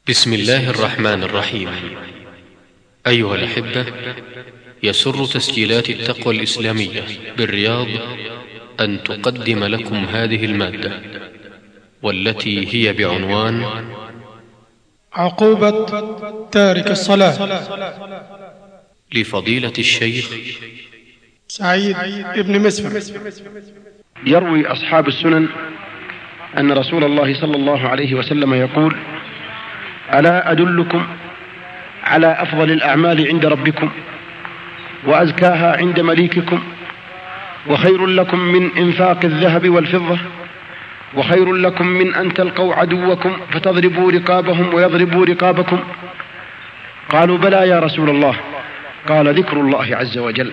بسم الله الرحمن الرحيم. أيها الأحبة، يسر تسجيلات التقوى الإسلامية بالرياض أن تقدم لكم هذه المادة، والتي هي بعنوان عقوبة تارك الصلاة، لفضيلة الشيخ سعيد بن مسفر. يروي أصحاب السنن أن رسول الله صلى الله عليه وسلم يقول: ألا أدلكم على أفضل الأعمال عند ربكم وأزكاها عند مليككم، وخير لكم من إنفاق الذهب والفضة، وخير لكم من أن تلقوا عدوكم فتضربوا رقابهم ويضربوا رقابكم؟ قالوا: بلى يا رسول الله. قال: ذكر الله عز وجل.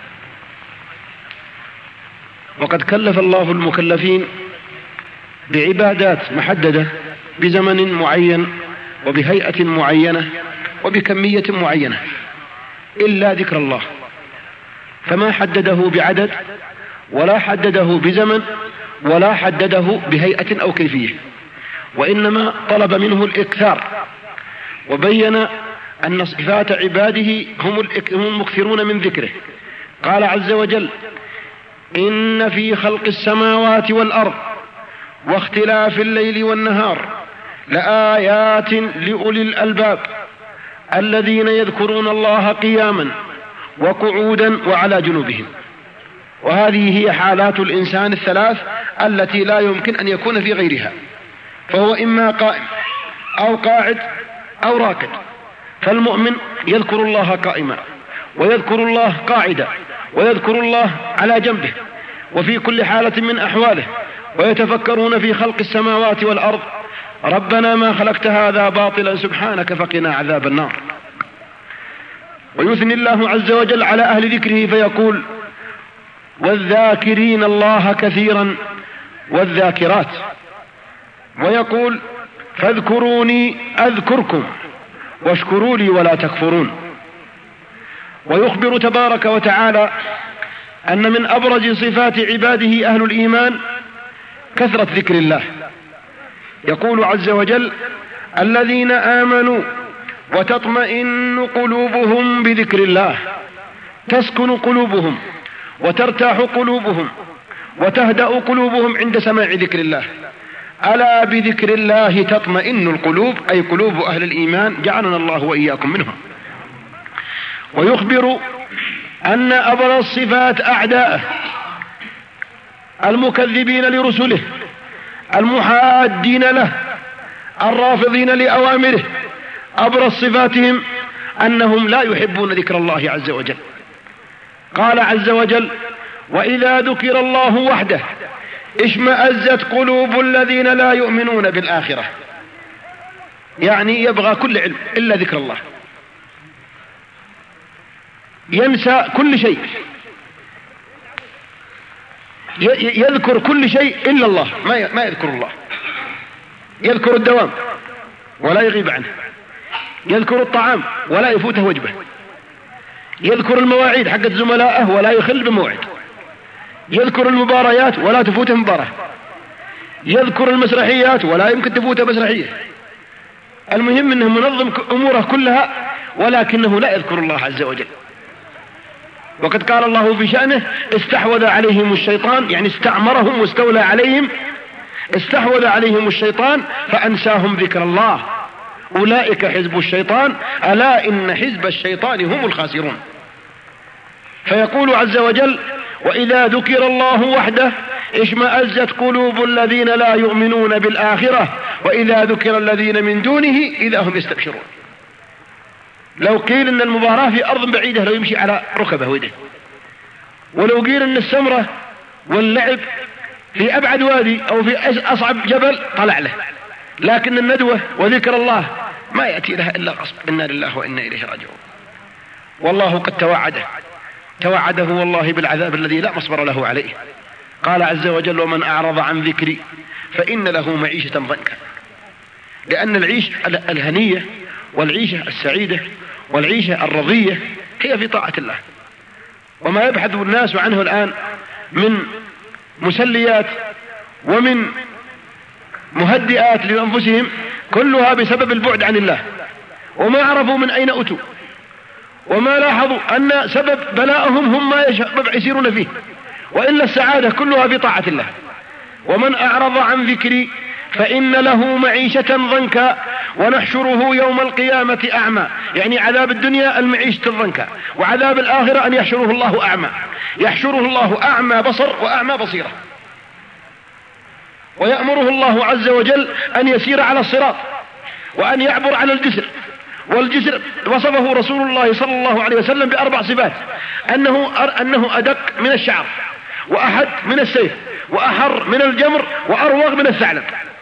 وقد كلف الله المكلفين بعبادات محددة بزمن معين وبهيئة معينة وبكمية معينة، إلا ذكر الله، فما حدده بعدد ولا حدده بزمن ولا حدده بهيئة أو كيفية، وإنما طلب منه الإكثار، وبين أن صفات عباده هم المكثرون من ذكره. قال عز وجل: إن في خلق السماوات والأرض واختلاف الليل والنهار لآيات لأولي الألباب الذين يذكرون الله قياما وقعودا وعلى جنوبهم. وهذه هي حالات الإنسان الثلاث التي لا يمكن أن يكون في غيرها، فهو إما قائم أو قاعد أو راكد. فالمؤمن يذكر الله قائما، ويذكر الله قاعدا، ويذكر الله على جنبه وفي كل حالة من أحواله، ويتفكرون في خلق السماوات والأرض: ربنا ما خلقت هذا باطلا سبحانك فقنا عذاب النار. ويثني الله عز وجل على أهل ذكره فيقول: والذاكرين الله كثيرا والذاكرات. ويقول: فاذكروني أذكركم واشكروا لي ولا تكفرون. ويخبر تبارك وتعالى أن من أبرز صفات عباده أهل الإيمان كثرة ذكر الله. يقول عز وجل: الذين آمنوا وتطمئن قلوبهم بذكر الله، تسكن قلوبهم وترتاح قلوبهم وتهدأ قلوبهم عند سماع ذكر الله. ألا بذكر الله تطمئن القلوب، أي قلوب أهل الإيمان، جعلنا الله وإياكم منهم. ويخبر أن أبرز صفات أعدائه المكذبين لرسله المحادين له الرافضين لأوامره، أبرز صفاتهم أنهم لا يحبون ذكر الله عز وجل. قال عز وجل: وإذا ذكر الله وحده اشمأزت قلوب الذين لا يؤمنون بالآخرة. يعني يبغى كل علم إلا ذكر الله، ينسى كل شيء، يذكر كل شيء إلا الله، ما يذكر الله. يذكر الدوام ولا يغيب عنه، يذكر الطعام ولا يفوته وجبه، يذكر المواعيد حقت زملائه ولا يخل بموعد، يذكر المباريات ولا تفوته مباراة، يذكر المسرحيات ولا يمكن تفوته مسرحية. المهم أنه منظم أموره كلها، ولكنه لا يذكر الله عز وجل. وقد قال الله في شأنه: استحوذ عليهم الشيطان، يعني استعمرهم واستولى عليهم، استحوذ عليهم الشيطان فأنساهم ذكر الله، أولئك حزب الشيطان ألا إن حزب الشيطان هم الخاسرون. فيقول عز وجل: وإذا ذكر الله وحده اشمأزت قلوب الذين لا يؤمنون بالآخرة وإذا ذكر الذين من دونه إذا هم يستبشرون. لو قيل إن المباراة في أرض بعيدة لو يمشي على ركبه ويده، ولو قيل إن السمرة واللعب في أبعد وادي أو في أصعب جبل طلع له، لكن الندوة وذكر الله ما يأتي لها إلا غصب. إنا لله وإنا إليه راجعون. والله قد توعده والله بالعذاب الذي لا مصبر له عليه. قال عز وجل: ومن أعرض عن ذكري فإن له معيشة ضنكا. لأن العيش الهنية والعيشة السعيدة والعيشة الرضية هي في طاعة الله. وما يبحث الناس عنه الآن من مسليات ومن مهدئات لأنفسهم كلها بسبب البعد عن الله، وما عرفوا من أين أتوا، وما لاحظوا أن سبب بلاءهم هم ما يسيرون فيه، وإلا السعادة كلها في طاعة الله. ومن أعرض عن ذكري فإن له معيشة ضنكا ونحشره يوم القيامة أعمى. يعني عذاب الدنيا المعيشة الضنكا، وعذاب الآخرة أن يحشره الله أعمى. يحشره الله أعمى بصر وأعمى بصيرة. ويأمره الله عز وجل أن يسير على الصراط وأن يعبر على الجسر. والجسر وصفه رسول الله صلى الله عليه وسلم ب4 صفات: أنه أدق من الشعر، وأحد من السيف، وأحر من الجمر، وأروغ من الثعلب.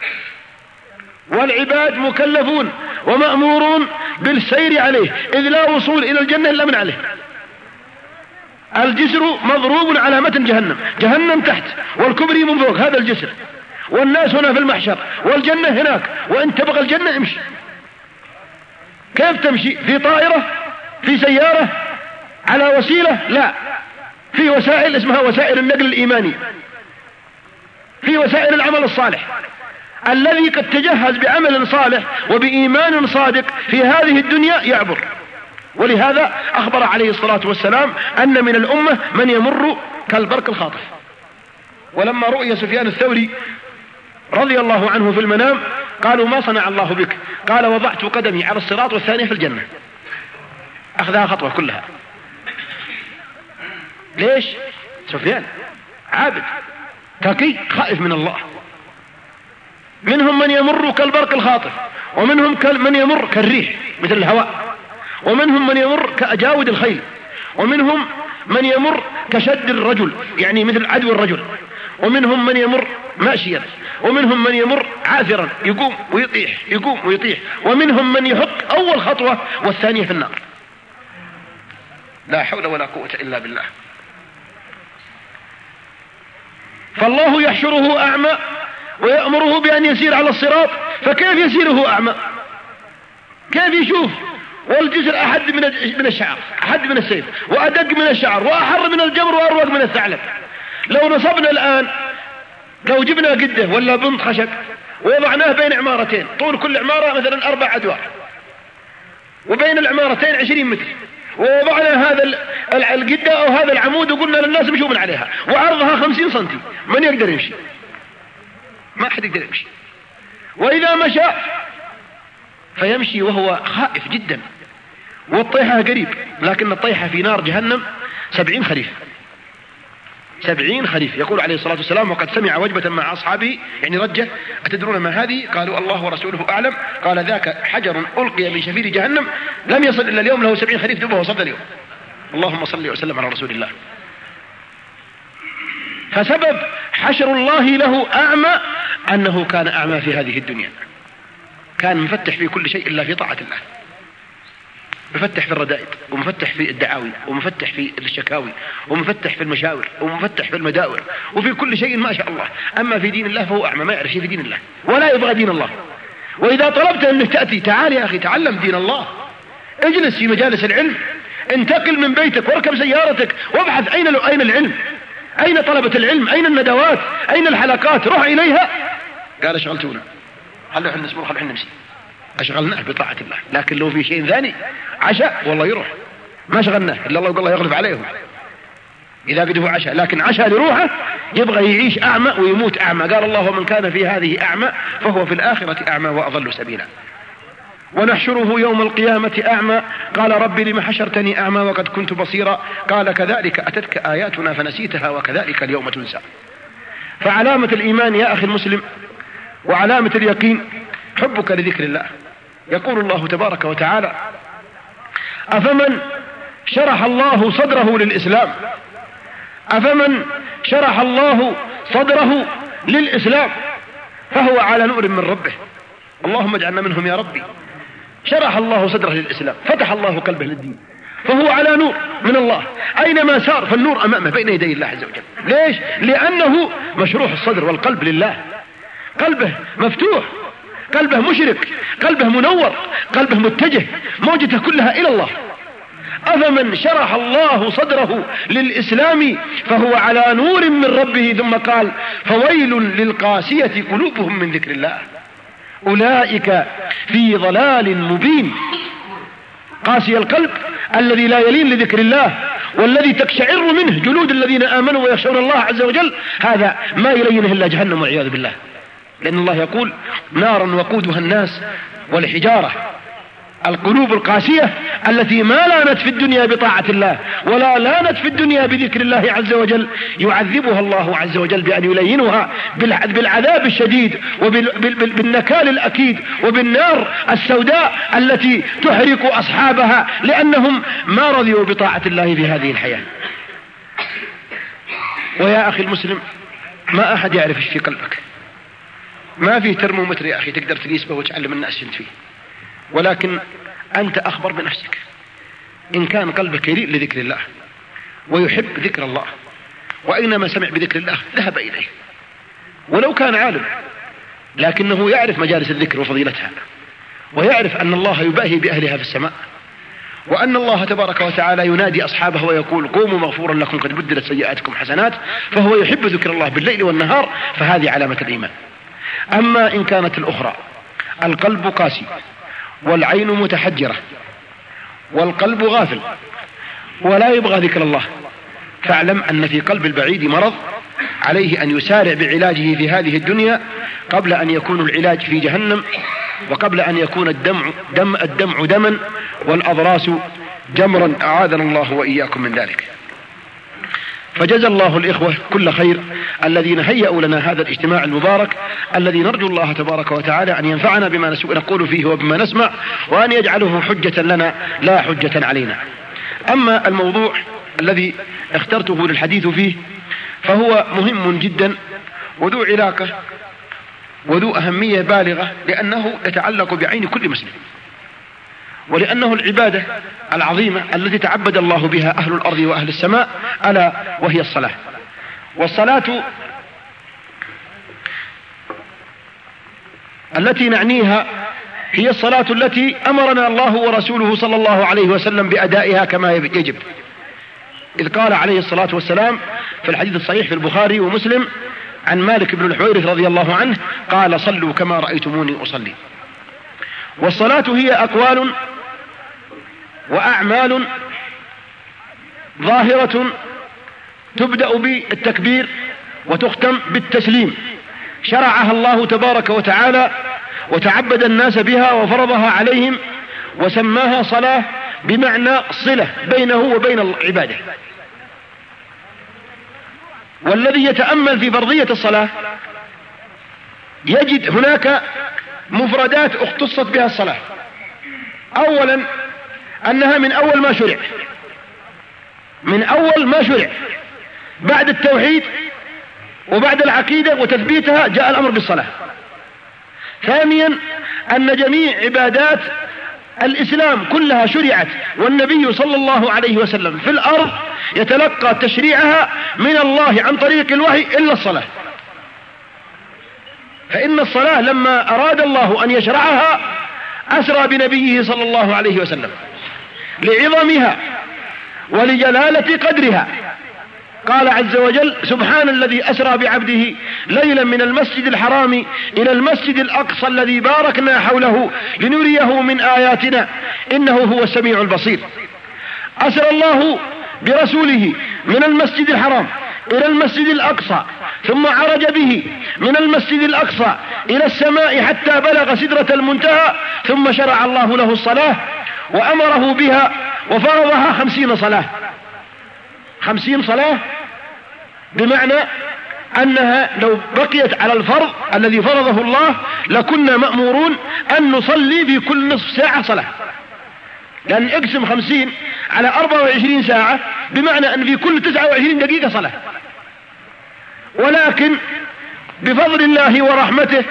والعباد مكلفون ومأمورون بالسير عليه، إذ لا وصول إلى الجنة إلا من عليه. الجسر مضروب على متن جهنم، جهنم تحت والكبري من فوق، هذا الجسر. والناس هنا في المحشر، والجنة هناك، وإن تبغى الجنة امشي. كيف تمشي؟ في طائرة؟ في سيارة؟ على وسيلة؟ لا، في وسائل اسمها وسائل النقل الإيماني، في وسائل العمل الصالح. الذي قد تجهز بعمل صالح وبإيمان صادق في هذه الدنيا يعبر. ولهذا أخبر عليه الصلاة والسلام أن من الأمة من يمر كالبرق الخاطف. ولما رؤي سفيان الثوري رضي الله عنه في المنام قالوا: ما صنع الله بك؟ قال: وضعت قدمي على الصراط والثانية في الجنة. أخذها خطوة كلها. ليش؟ سفيان عابد تقي خائف من الله. منهم من يمر كالبرق الخاطف، ومنهم من يمر كالريح مثل الهواء، ومنهم من يمر كأجاود الخيل، ومنهم من يمر كشد الرجل يعني مثل عدو الرجل، ومنهم من يمر ماشيا، ومنهم من يمر عاثرا يقوم ويطيح يقوم ويطيح، ومنهم من يحط أول خطوة والثانية في النار. لا حول ولا قوة إلا بالله. فالله يحشره أعمى ويأمره بأن يسير على الصراط، فكيف يسيره أعمى؟ كيف يشوف؟ والجسر أحد من الشعر، أحد من السيف، وأدق من الشعر، وأحر من الجمر، وأروق من الثعلب. لو نصبنا الآن، لو جبنا قده ولا بنط خشب ووضعناه بين عمارتين، طول كل عمارة مثلا 4 أدوار، وبين العمارتين 20 متر، ووضعنا هذا القدة أو هذا العمود وقلنا للناس مشوا من عليها، وعرضها 50 سنتي، من يقدر يمشي؟ ما أحد يقدر يمشي. وإذا مشى فيمشي وهو خائف جدا، والطيحة قريب، لكن الطيحة في نار جهنم 70 خريف. 70 خريف. يقول عليه الصلاة والسلام: وقد سمع وجبة مع أصحابه، يعني رجة: أتدرون ما هذه؟ قالوا: الله ورسوله أعلم. قال: ذاك حجر ألقي من شفير جهنم لم يصل إلا اليوم له 70 خريف دبه وصل اليوم. اللهم صل وسلم على رسول الله. فسبب حشر الله له أعمى أنه كان أعمى في هذه الدنيا، كان مفتح في كل شيء إلا في طاعة الله، مفتح في الردائد، ومفتح في الدعاوي، ومفتح في الشكاوي، ومفتح في المشاور، ومفتح في المداور، وفي كل شيء ما شاء الله. أما في دين الله فهو أعمى، ما يعرف شيء في دين الله ولا يبغى دين الله. وإذا طلبت أنك تأتي، تعال يا أخي تعلم دين الله، اجلس في مجالس العلم، انتقل من بيتك واركب سيارتك وابحث أين العلم، أين طلبة العلم، أين الندوات، أين الحلقات، روح إليها. قال: شغلتونا، خلوا حنا نصبر، خلوا حنا نمشي، أشغلناه بطاعة الله. لكن لو في شيء ثاني عشاء والله يروح، ما شغلناه إلا الله، الله يغلب عليهم إذا قده عشاء، لكن عشاء لروحه يبغى يعيش أعمى ويموت أعمى. قال الله: ومن كان في هذه أعمى فهو في الآخرة أعمى وأضل سبيلا. ونحشره يوم القيامة أعمى. قال: رب لم حشرتني أعمى وقد كنت بصيرا؟ قال: كذلك أتتك آياتنا فنسيتها وكذلك اليوم تنسى. فعلامة الإيمان يا أخي المسلم وعلامة اليقين حبك لذكر الله. يقول الله تبارك وتعالى: أفمن شرح الله صدره للإسلام، أفمن شرح الله صدره للإسلام فهو على نور من ربه. اللهم اجعلنا منهم يا ربي. شرح الله صدره للإسلام، فتح الله قلبه للدين، فهو على نور من الله، أينما سار فالنور أمامه بين يدي الله عز وجل. ليش؟ لأنه مشروح الصدر والقلب لله، قلبه مفتوح، قلبه مشرك، قلبه منور، قلبه متجه، موجته كلها إلى الله. أفمن شرح الله صدره للإسلام فهو على نور من ربه. ثم قال: فويل للقاسية قلوبهم من ذكر الله. أولئك في ضلال مبين. قاسي القلب الذي لا يلين لذكر الله والذي تقشعر منه جلود الذين آمنوا ويخشون الله عز وجل، هذا ما يلينه إلا جهنم والعياذ بالله. لأن الله يقول نارا وقودها الناس والحجارة. القلوب القاسية التي ما لانت في الدنيا بطاعة الله ولا لانت في الدنيا بذكر الله عز وجل يعذبها الله عز وجل بأن يلينها بالعذاب الشديد وبالنكال الأكيد وبالنار السوداء التي تحرق أصحابها لأنهم ما رضيوا بطاعة الله في هذه الحياة. ويا أخي المسلم، ما أحد يعرف ايش في قلبك، ما فيه ترمومتر يا أخي تقدر تقيس به وتعلم الناس شنت فيه، ولكن أنت أخبر بنفسك. إن كان قلبك يلين لذكر الله ويحب ذكر الله وأينما سمع بذكر الله ذهب إليه، ولو كان عالم لكنه يعرف مجالس الذكر وفضيلتها، ويعرف أن الله يباهي بأهلها في السماء، وأن الله تبارك وتعالى ينادي أصحابه ويقول قوموا مغفورا لكم قد بدلت سيئاتكم حسنات، فهو يحب ذكر الله بالليل والنهار، فهذه علامة الإيمان. أما إن كانت الأخرى القلب قاسي والعين متحجرة والقلب غافل ولا يبغى ذكر الله، فاعلم أن في قلب البعيد مرض عليه أن يسارع بعلاجه في هذه الدنيا قبل أن يكون العلاج في جهنم، وقبل أن يكون الدمع دما والأضراس جمرا، أعاذنا الله وإياكم من ذلك. فجزى الله الإخوة كل خير الذين هيئوا لنا هذا الاجتماع المبارك، الذي نرجو الله تبارك وتعالى أن ينفعنا بما نقول فيه وبما نسمع، وأن يجعله حجة لنا لا حجة علينا. أما الموضوع الذي اخترته للحديث فيه فهو مهم جدا وذو علاقة وذو أهمية بالغة، لأنه يتعلق بعين كل مسلم، ولأنه العبادة العظيمة التي تعبد الله بها أهل الأرض وأهل السماء، ألا وهي الصلاة. والصلاة التي نعنيها هي الصلاة التي أمرنا الله ورسوله صلى الله عليه وسلم بأدائها كما يجب، إذ قال عليه الصلاة والسلام في الحديث الصحيح في البخاري ومسلم عن مالك بن الحويرث رضي الله عنه قال صلوا كما رأيتموني أصلي. والصلاة هي أقوال وأعمال ظاهرة تبدأ بالتكبير وتختم بالتسليم، شرعها الله تبارك وتعالى وتعبد الناس بها وفرضها عليهم وسماها صلاة بمعنى صلة بينه وبين العبادة. والذي يتأمل في فرضية الصلاة يجد هناك مفردات اختصت بها الصلاة. أولا أنها من أول ما شرع بعد التوحيد وبعد العقيدة وتثبيتها جاء الأمر بالصلاة. ثانيا أن جميع عبادات الإسلام كلها شرعت والنبي صلى الله عليه وسلم في الأرض يتلقى تشريعها من الله عن طريق الوحي إلا الصلاة، فإن الصلاة لما أراد الله أن يشرعها أسرى بنبيه صلى الله عليه وسلم لعظمها ولجلالة قدرها. قال عز وجل سبحان الذي أسرى بعبده ليلا من المسجد الحرام إلى المسجد الأقصى الذي باركنا حوله لنريه من آياتنا إنه هو السميع البصير. أسرى الله برسوله من المسجد الحرام إلى المسجد الأقصى، ثم عرج به من المسجد الأقصى إلى السماء حتى بلغ سدرة المنتهى، ثم شرع الله له الصلاة وأمره بها وفرضها 50 صلاة. 50 صلاة بمعنى أنها لو بقيت على الفرض الذي فرضه الله لكنا مأمورون أن نصلي في كل نصف ساعة صلاة، لأن اقسم 50 على 24 ساعة بمعنى أن في كل 29 دقيقة صلاة. ولكن بفضل الله ورحمته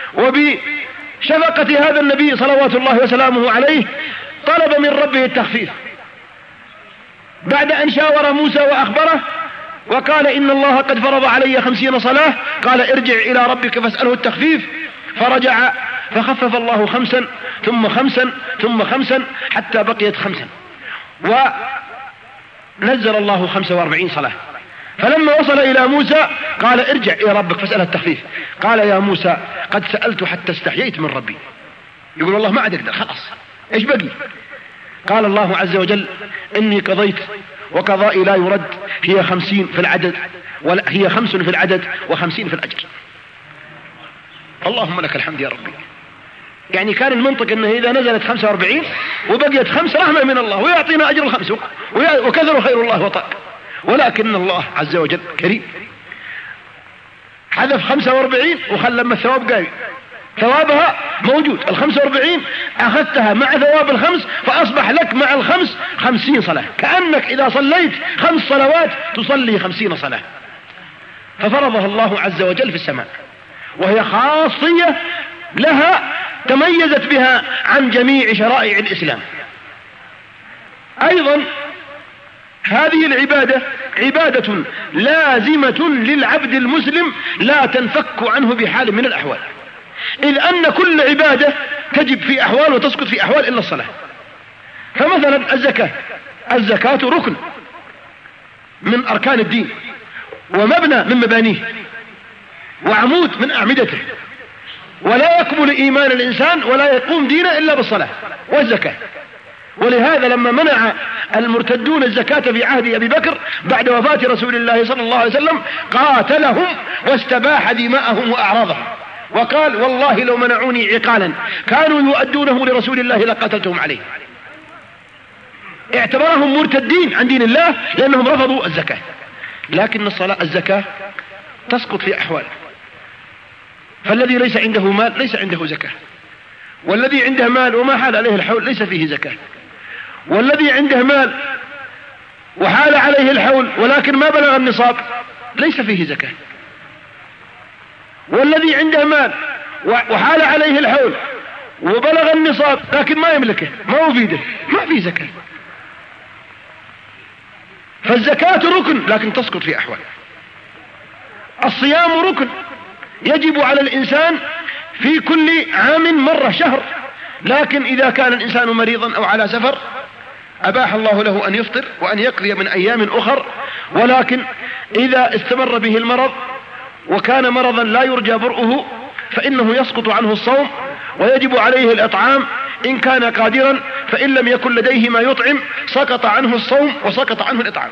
وبشفقة هذا النبي صلوات الله وسلامه عليه طلب من ربه التخفيف بعد أن شاور موسى وأخبره وقال إن الله قد فرض علي 50 صلاة. قال ارجع إلى ربك فاسأله التخفيف، فرجع فخفف الله 5 ثم 5 ثم 5 حتى بقيت 5، ونزل الله 45 صلاة. فلما وصل إلى موسى قال ارجع إلى ربك فاسأله التخفيف. قال يا موسى قد سألت حتى استحييت من ربي. يقول والله ما عاد أقدر خلاص إيش بقي؟ قال الله عز وجل إني قضيت وقضائي لا يرد، هي 50 في العدد، هي 5 في العدد و50 في الأجر. اللهم لك الحمد يا ربي. يعني كان المنطق أنه إذا نزلت 45 وبقيت 5 رحمة من الله ويعطينا أجر ال5 وكثر خير الله وطاق، ولكن الله عز وجل كريم حذف 45 وخلى لما الثواب قايم ثوابها موجود. ال45 أخذتها مع ثواب ال5 فأصبح لك مع ال5 50 صلاة، كأنك إذا صليت 5 صلوات تصلي 50 صلاة. ففرضها الله عز وجل في السماء، وهي خاصية لها تميزت بها عن جميع شرائع الإسلام. أيضا هذه العبادة عبادة لازمة للعبد المسلم لا تنفك عنه بحال من الأحوال، إذ أن كل عبادة تجب في أحوال وتسقط في أحوال إلا الصلاة. فمثلا الزكاة ركن من أركان الدين ومبنى من مبانيه وعمود من أعمدته، ولا يكمل إيمان الإنسان ولا يقوم دينه إلا بالصلاة والزكاة. ولهذا لما منع المرتدون الزكاة في عهد أبي بكر بعد وفاة رسول الله صلى الله عليه وسلم قاتلهم واستباح دماءهم وأعراضهم، وقال والله لو منعوني عقالا كانوا يؤدونه لرسول الله لقتلتهم عليه. اعتبرهم مرتدين عن دين الله لأنهم رفضوا الزكاة. لكن الزكاة تسقط في أحوال، فالذي ليس عنده مال ليس عنده زكاة، والذي عنده مال وما حال عليه الحول ليس فيه زكاة، والذي عنده مال وحال عليه الحول ولكن ما بلغ النصاب ليس فيه زكاة، والذي عنده مال وحال عليه الحول وبلغ النصاب لكن ما يملكه ما هو بيده ما فيه زكاة. فالزكاة ركن لكن تسقط في أحوال. الصيام ركن يجب على الإنسان في كل عام مرة شهر، لكن إذا كان الإنسان مريضا أو على سفر أباح الله له أن يفطر وأن يقضي من أيام أخر، ولكن إذا استمر به المرض وكان مرضا لا يرجى برؤه فإنه يسقط عنه الصوم ويجب عليه الإطعام إن كان قادرا، فإن لم يكن لديه ما يطعم سقط عنه الصوم وسقط عنه الإطعام.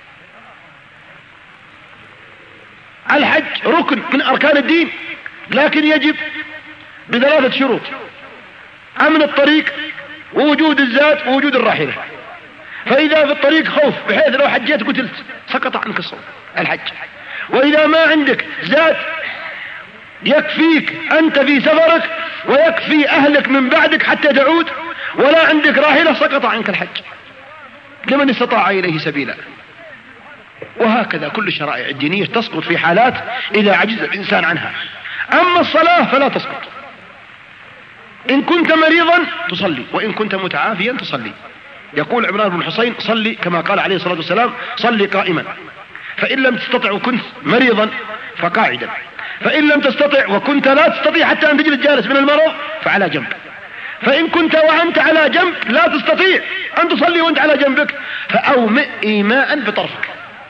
الحج ركن من أركان الدين لكن يجب ب3 شروط: أمن الطريق ووجود الزاد ووجود الراحلة. فإذا في الطريق خوف بحيث لو حجيت قتلت سقط عنك الصوم الحج. وإذا ما عندك زاد يكفيك أنت في سفرك ويكفي أهلك من بعدك حتى تعود ولا عندك راحلة سقط عنك الحج لمن استطاع إليه سبيلا. وهكذا كل الشرائع الدينية تسقط في حالات إذا عجز الإنسان عنها. أما الصلاة فلا تسقط، إن كنت مريضا تصلي وإن كنت متعافيا تصلي. يقول عمران بن الحصين صلي كما قال عليه الصلاة والسلام صلي قائما، فإن لم تستطع وكنت مريضا فقاعدا، فإن لم تستطع وكنت لا تستطيع حتى أن تجلس جالس من المرض فعلى جنب، فإن كنت وأنت على جنب لا تستطيع أن تصلي وأنت على جنبك فأومئ إيماء بطرفك.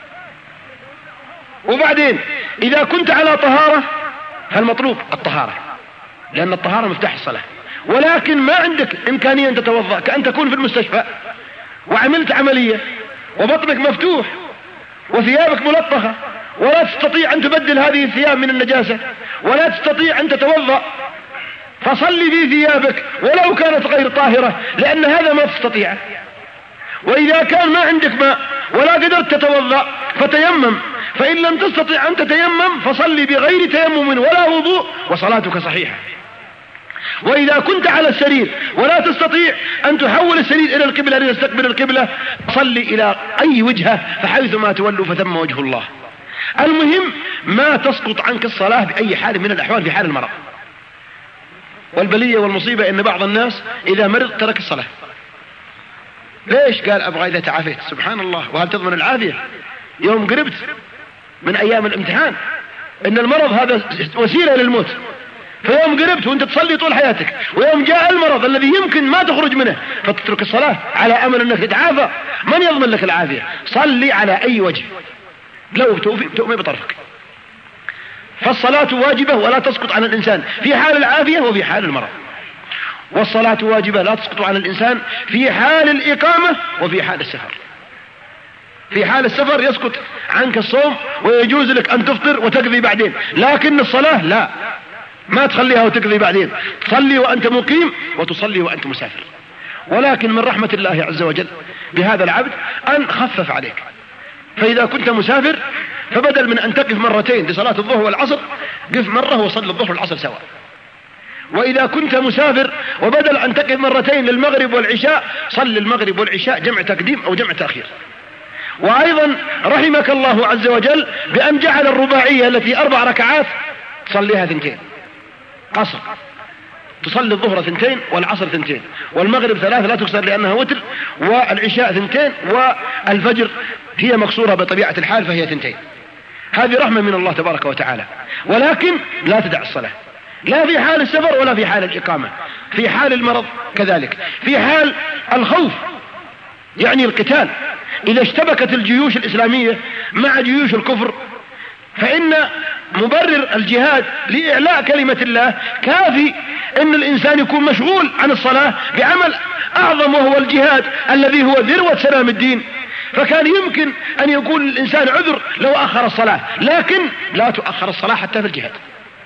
وبعدين إذا كنت على طهارة فالمطلوب الطهارة لأن الطهارة مفتاح الصلاة، ولكن ما عندك إمكانية أن تتوضأ، كأن تكون في المستشفى وعملت عملية وبطنك مفتوح وثيابك ملطخة ولا تستطيع أن تبدل هذه الثياب من النجاسة ولا تستطيع أن تتوضأ، فصلي في ثيابك ولو كانت غير طاهرة لأن هذا ما تستطيع. وإذا كان ما عندك ماء ولا قدرت تتوضأ فتيمم، فإن لم تستطيع أن تتيمم فصلي بغير تيمم ولا وضوء وصلاتك صحيحة. وإذا كنت على السرير ولا تستطيع أن تحول السرير إلى القبلة لتستقبل القبلة صلي إلى أي وجهة فحيث ما تولوا فثم وجه الله. المهم ما تسقط عنك الصلاة بأي حال من الأحوال في حال المرض. والبلية والمصيبة إن بعض الناس إذا مرض ترك الصلاة. ليش؟ قال أبغى إذا تعافيت. سبحان الله، وهل تضمن العافية يوم قربت من أيام الامتحان؟ إن المرض هذا وسيلة للموت، فيوم قربت وانت تصلي طول حياتك، ويوم جاء المرض الذي يمكن ما تخرج منه فتترك الصلاة على أمل أنك تتعافى، من يضمن لك العافية؟ صلي على أي وجه. لو تؤمن بطرفك. فالصلاة واجبة ولا تسقط عن الإنسان في حال العافية وفي حال المرض، والصلاة واجبة لا تسقط عن الإنسان في حال الإقامة وفي حال السفر. في حال السفر يسقط عنك الصوم ويجوز لك أن تفطر وتقضي بعدين، لكن الصلاة لا، ما تخليها وتقضي بعدين، تصلي وأنت مقيم وتصلي وأنت مسافر. ولكن من رحمة الله عز وجل بهذا العبد أن خفف عليك، فإذا كنت مسافر فبدل من أن تقف مرتين لصلاة الظهر والعصر قف مرة وصل الظهر والعصر سواء. وإذا كنت مسافر وبدل أن تقف مرتين للمغرب والعشاء صل المغرب والعشاء جمع تقديم أو جمع تأخير. وأيضا رحمك الله عز وجل بأن جعل الرباعية التي 4 ركعات تصليها 2 قصر، تصلي الظهر 2 والعصر 2 والمغرب 3 لا تكسر لأنها وتر، والعشاء 2 والفجر هي مكسورة بطبيعة الحال فهي 2. هذه رحمة من الله تبارك وتعالى. ولكن لا تدع الصلاة، لا في حال السفر ولا في حال الإقامة، في حال المرض كذلك، في حال الخوف يعني القتال. إذا اشتبكت الجيوش الإسلامية مع جيوش الكفر فإن مبرر الجهاد لإعلاء كلمة الله كافي أن الإنسان يكون مشغول عن الصلاة بعمل أعظم وهو الجهاد الذي هو ذروة سلام الدين. فكان يمكن أن يكون الإنسان عذر لو أخر الصلاة، لكن لا تؤخر الصلاة حتى في الجهاد.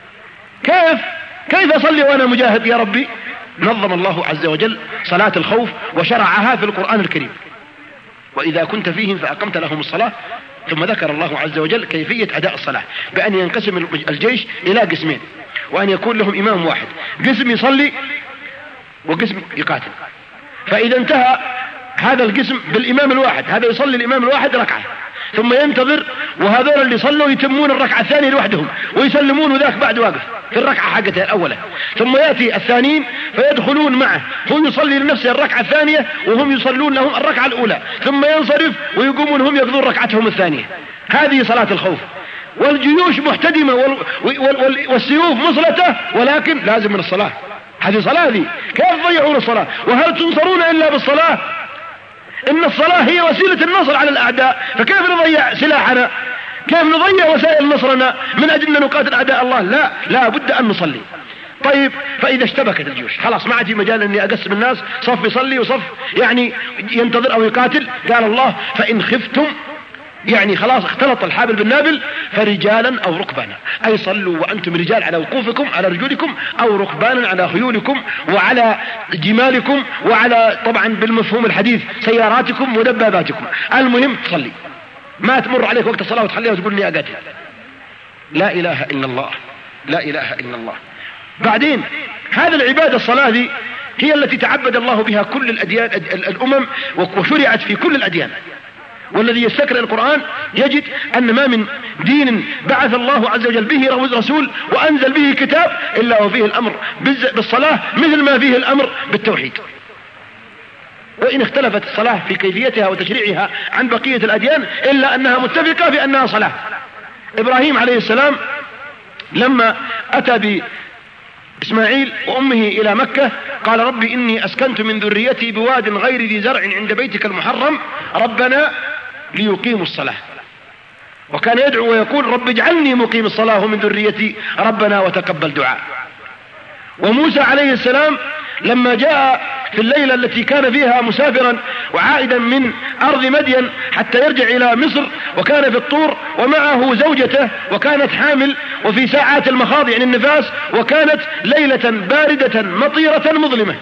كيف أصلي وأنا مجاهد يا ربي؟ نظم الله عز وجل صلاة الخوف وشرعها في القرآن الكريم. وإذا كنت فيهم فأقمت لهم الصلاة. ثم ذكر الله عز وجل كيفية أداء الصلاة بأن ينقسم الجيش إلى قسمين، وأن يكون لهم إمام واحد، قسم يصلي وقسم يقاتل. فإذا انتهى هذا القسم بالإمام الواحد، هذا يصلي الإمام الواحد ركعة ثم ينتظر، وهذول اللي صلوا يتمون الركعة الثانية لوحدهم ويسلمون، وذاك بعد واقف في الركعة حقته الأولى. ثم يأتي الثانيين فيدخلون معه، هو يصلي لنفسه الركعة الثانية وهم يصلون لهم الركعة الأولى، ثم ينصرف ويقومون هم يقضون ركعتهم الثانية. هذه صلاة الخوف. والجيوش محتدمة والسيوف مصلته، ولكن لازم من الصلاة. هذه صلاة ذي، كيف تضيعون الصلاة؟ وهل تنصرون إلا بالصلاة؟ إن الصلاة هي وسيلة النصر على الأعداء، فكيف نضيع سلاحنا؟ كيف نضيع وسائل نصرنا من أجل أن نقاتل أعداء الله؟ لا بد أن نصلي. طيب فإذا اشتبكت الجيوش خلاص ما عاد في مجال أني أقسم الناس صف يصلي وصف يعني ينتظر أو يقاتل. قال الله فإن خفتم، يعني خلاص اختلط الحابل بالنابل، فرجالا أو ركبانا، أي صلوا وأنتم رجال على وقوفكم على رجولكم، أو ركبانا على خيولكم وعلى جمالكم، وعلى طبعا بالمفهوم الحديث سياراتكم ودباباتكم. المهم تصلي، ما تمر عليك وقت الصلاة وتخليها وتقول لي أقاتل. لا إله إلا الله، لا إله إلا الله. بعدين هذا العبادة الصلاة دي هي التي تعبد الله بها كل الأديان الأمم، وشرعت في كل الأديان. والذي يستقرأ القرآن يجد أن ما من دين بعث الله عز وجل به رسول وأنزل به كتاب إلا وفيه الأمر بالصلاة مثل ما فيه الأمر بالتوحيد. وإن اختلفت الصلاة في كيفيتها وتشريعها عن بقية الأديان إلا أنها متفقة بأنها صلاة. إبراهيم عليه السلام لما أتى بإسماعيل وأمه إلى مكة قال رب إني أسكنت من ذريتي بواد غير ذي زرع عند بيتك المحرم ربنا ليقيموا الصلاة. وكان يدعو ويقول رب اجعلني مقيم الصلاة ومن ذريتي ربنا وتقبل دعاء. وموسى عليه السلام لما جاء في الليلة التي كان فيها مسافرا وعائدا من أرض مدين حتى يرجع إلى مصر، وكان في الطور ومعه زوجته وكانت حامل وفي ساعات المخاض يعني النفاس، وكانت ليلة باردة مطيرة مظلمة،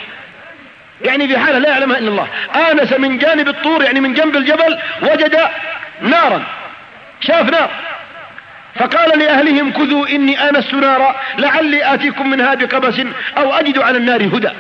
يعني في حالة لا يعلمها إلا الله. آنس من جانب الطور يعني من جنب الجبل وجد نارا، شاف نار، فقال لأهلهم كذوا إني آنست نارا لعلي آتيكم منها بقبس أو أجد على النار هدى.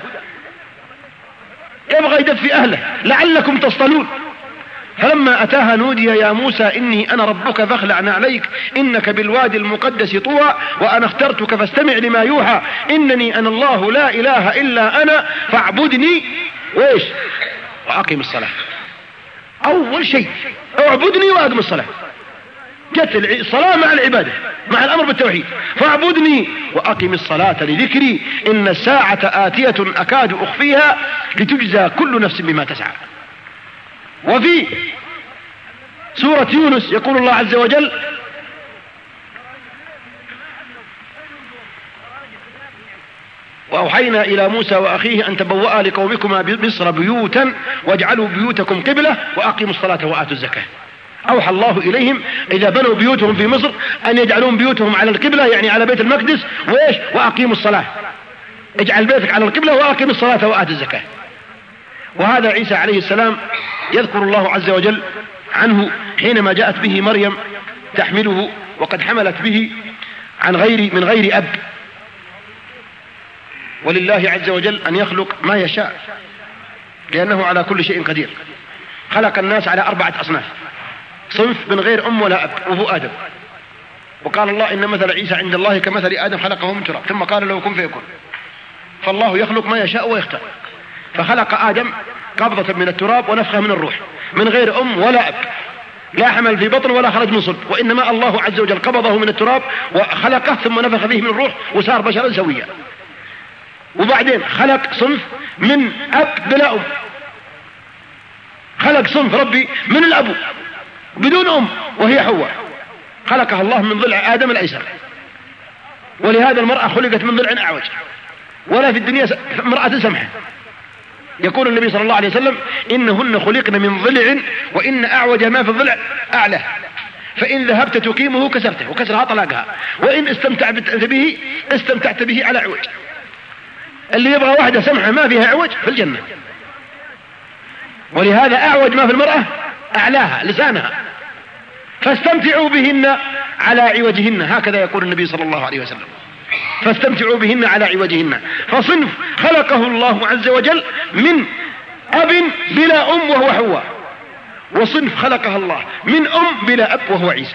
يبغى يدفي أهله لعلكم تصطلون. فلما أتاها نودي يا موسى إني أنا ربك فاخلع نعليك إنك بالوادي المقدس طوى وأنا اخترتك فاستمع لما يوحى إنني أنا الله لا إله إلا أنا فاعبدني وإيش وأقم الصلاة. أول شيء اعبدني وأقم الصلاة، جت الصلاة مع العبادة مع الأمر بالتوحيد. فاعبدني وأقم الصلاة لذكري إن الساعة آتية أكاد أخفيها لتجزى كل نفس بما تسعى. وفي سورة يونس يقول الله عز وجل: وأوحينا إلى موسى وأخيه أن تبوأ لقومكما بمصر بيوتا واجعلوا بيوتكم قبلة وأقيموا الصلاة وآتوا الزكاة. أوحى الله إليهم إذا بنوا بيوتهم في مصر أن يجعلون بيوتهم على القبلة، يعني على بيت المقدس، وإيش؟ وأقيموا الصلاة. اجعل بيتك على القبلة وأقيم الصلاة وآتوا الزكاة. وهذا عيسى عليه السلام يذكر الله عز وجل عنه حينما جاءت به مريم تحمله وقد حملت به من غير أب. ولله عز وجل أن يخلق ما يشاء لأنه على كل شيء قدير. خلق الناس على 4 أصناف: صنف من غير أم ولا أب وهو آدم، وقال الله: إن مثل عيسى عند الله كمثل آدم خلقه من تراب ثم قال له كن فيكون. فالله يخلق ما يشاء ويختار، فخلق آدم قبضة من التراب ونفخة من الروح من غير أم ولا أب، لا حمل في بطن ولا خرج من صلب، وإنما الله عز وجل قبضه من التراب وخلقه ثم نفخ فيه من الروح وصار بشرا سويا. وبعدين خلق صنف من أب بلا أم، خلق صنف ربي من الأب بدون أم وهي حواء، خلقها الله من ضلع آدم الأيسر. ولهذا المرأة خلقت من ضلع أعوج، ولا في الدنيا امرأة سمحة. يقول النبي صلى الله عليه وسلم: إنهن خلقن من ضلع وإن أعوج ما في الضلع أعلى، فإن ذهبت تقيمه كسرته، وكسرها طلاقها، وإن استمتعت به على عوج. اللي يبغى واحدة سمحة ما فيها عوج في الجنة. ولهذا أعوج ما في المرأة أعلاها لسانها، فاستمتعوا بهن على عوجهن، هكذا يقول النبي صلى الله عليه وسلم: فاستمتعوا بهن على عوجهن. فصنف خلقه الله عز وجل من أب بلا أم وهو حواء، وصنف خلقها الله من أم بلا أب وهو عيسى.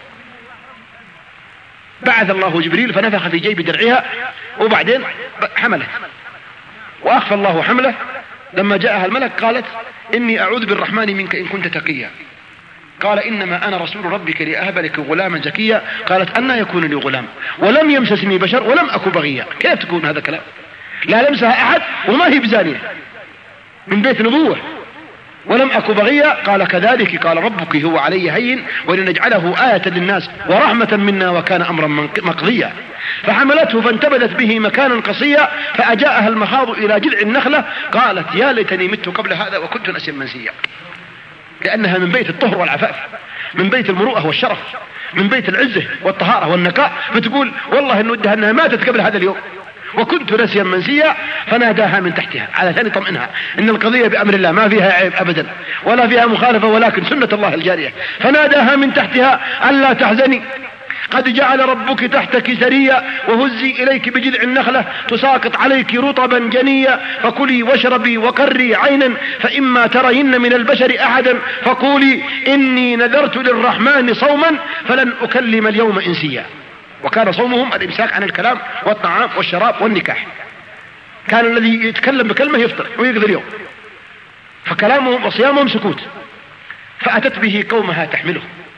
بعث الله جبريل فنفخ في جيب درعها، وبعدين حمله وأخفى الله حمله. لما جاءها الملك قالت: إني أعوذ بالرحمن منك إن كنت تقيا. قال: إنما أنا رسول ربك لأهب لك غلاما زكيا. قالت: أنى يكون لي غلام ولم يمسسني بشر ولم أكن بغيا. كيف تكون هذا كلام؟ لا لمسها أحد وما هي بزانية، من بيت نبوة، ولم أكن بغيا. قال: كذلك قال ربك هو علي هين ولنجعله آية للناس ورحمة منا وكان أمرا مقضيا. فحملته فانتبذت به مكانا قصيا، فأجاءها المخاض إلى جذع النخلة قالت: يا ليتني مت قبل هذا وكنت نسيا منسيا. لأنها من بيت الطهر والعفاف، من بيت المروءة والشرف، من بيت العزة والطهارة والنقاء، فتقول: والله إن ودها أنها ماتت قبل هذا اليوم وكنت نسيا منسيا. فناداها من تحتها على ثاني طمئنها إن القضية بأمر الله ما فيها عيب أبدا ولا فيها مخالفة ولكن سنة الله الجارية. فناداها من تحتها: ألا تحزني قد جعل ربك تحتك سريا وهزي إليك بجذع النخلة تساقط عليك رطبا جنيا فكلي واشربي وقري عينا فإما ترين من البشر أحدا فقولي إني نذرت للرحمن صوما فلن أكلم اليوم إنسيا. وكان صومهم الإمساك عن الكلام والطعام والشراب والنكاح. كان الذي يتكلم بكلمة يفطر ويقضي اليوم، فكلامهم وصيامهم سكوت. فأتت به قومها تحمله،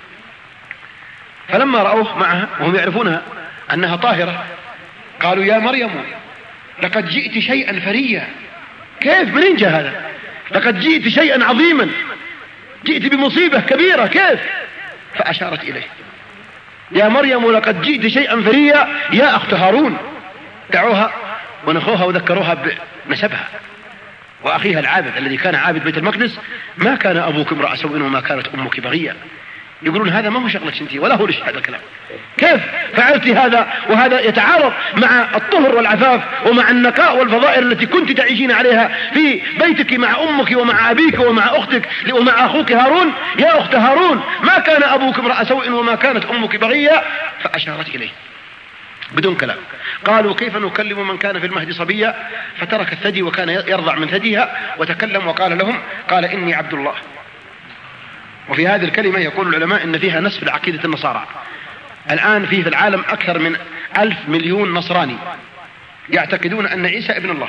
فلما رأوه معها وهم يعرفونها أنها طاهرة قالوا: يا مريم لقد جئت شيئا فريا. كيف؟ منين جاء هذا؟ لقد جئت شيئا عظيما، جئت بمصيبة كبيرة، كيف؟ فأشارت إليه: يا مريم لقد جئت شيئا فريا يا أخت هارون. دعوها ونخوها وذكروها بنسبها وأخيها العابد الذي كان عابد بيت المقدس: ما كان أبوك امرأ سوء وما كانت أمك بغيا. يقولون هذا ما هو شغلك انت ولا هو ليش هذا الكلام، كيف فعلت هذا؟ وهذا يتعارض مع الطهر والعفاف ومع النقاء والفضائل التي كنت تعيشين عليها في بيتك مع أمك ومع أبيك ومع أختك ومع أخوك هارون. يا أخت هارون ما كان أبوك امرأ سوء وما كانت أمك بغيا. فأشارت إليه بدون كلام. قالوا: كيف نكلم من كان في المهد صبيا؟ فترك الثدي وكان يرضع من ثديها وتكلم وقال لهم: قال إني عبد الله. وفي هذه الكلمة يقول العلماء إن فيها نسف لعقيدة النصارى. الآن في العالم أكثر من 1,000 مليون نصراني يعتقدون أن عيسى ابن الله،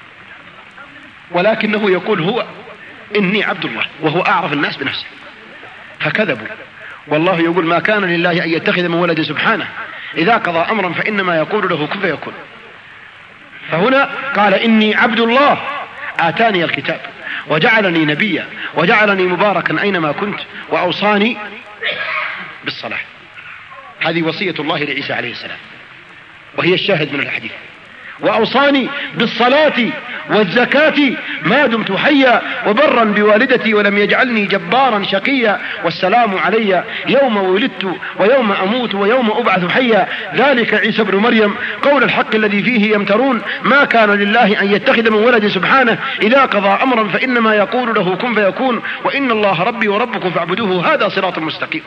ولكنه يقول هو إني عبد الله وهو أعرف الناس بنفسه، فكذبوا. والله يقول: ما كان لله أن يتخذ من ولد سبحانه إذا قضى أمرا فإنما يقول له كن فيكون. فهنا قال: إني عبد الله آتاني الكتاب وجعلني نبيا وجعلني مباركا أينما كنت وأوصاني بالصلاة. هذه وصية الله لعيسى عليه السلام، وهي الشاهد من الحديث. وأوصاني بالصلاة والزكاة ما دمت حيا وبرا بوالدتي ولم يجعلني جبارا شقيا، والسلام علي يوم ولدت ويوم أموت ويوم أبعث حيا، ذلك عيسى ابن مريم قول الحق الذي فيه يمترون، ما كان لله أن يتخذ من ولد سبحانه، إذا قضى أمرا فإنما يقول له كن فيكون، وإن الله ربي وربكم فاعبدوه، هذا صراط مستقيم.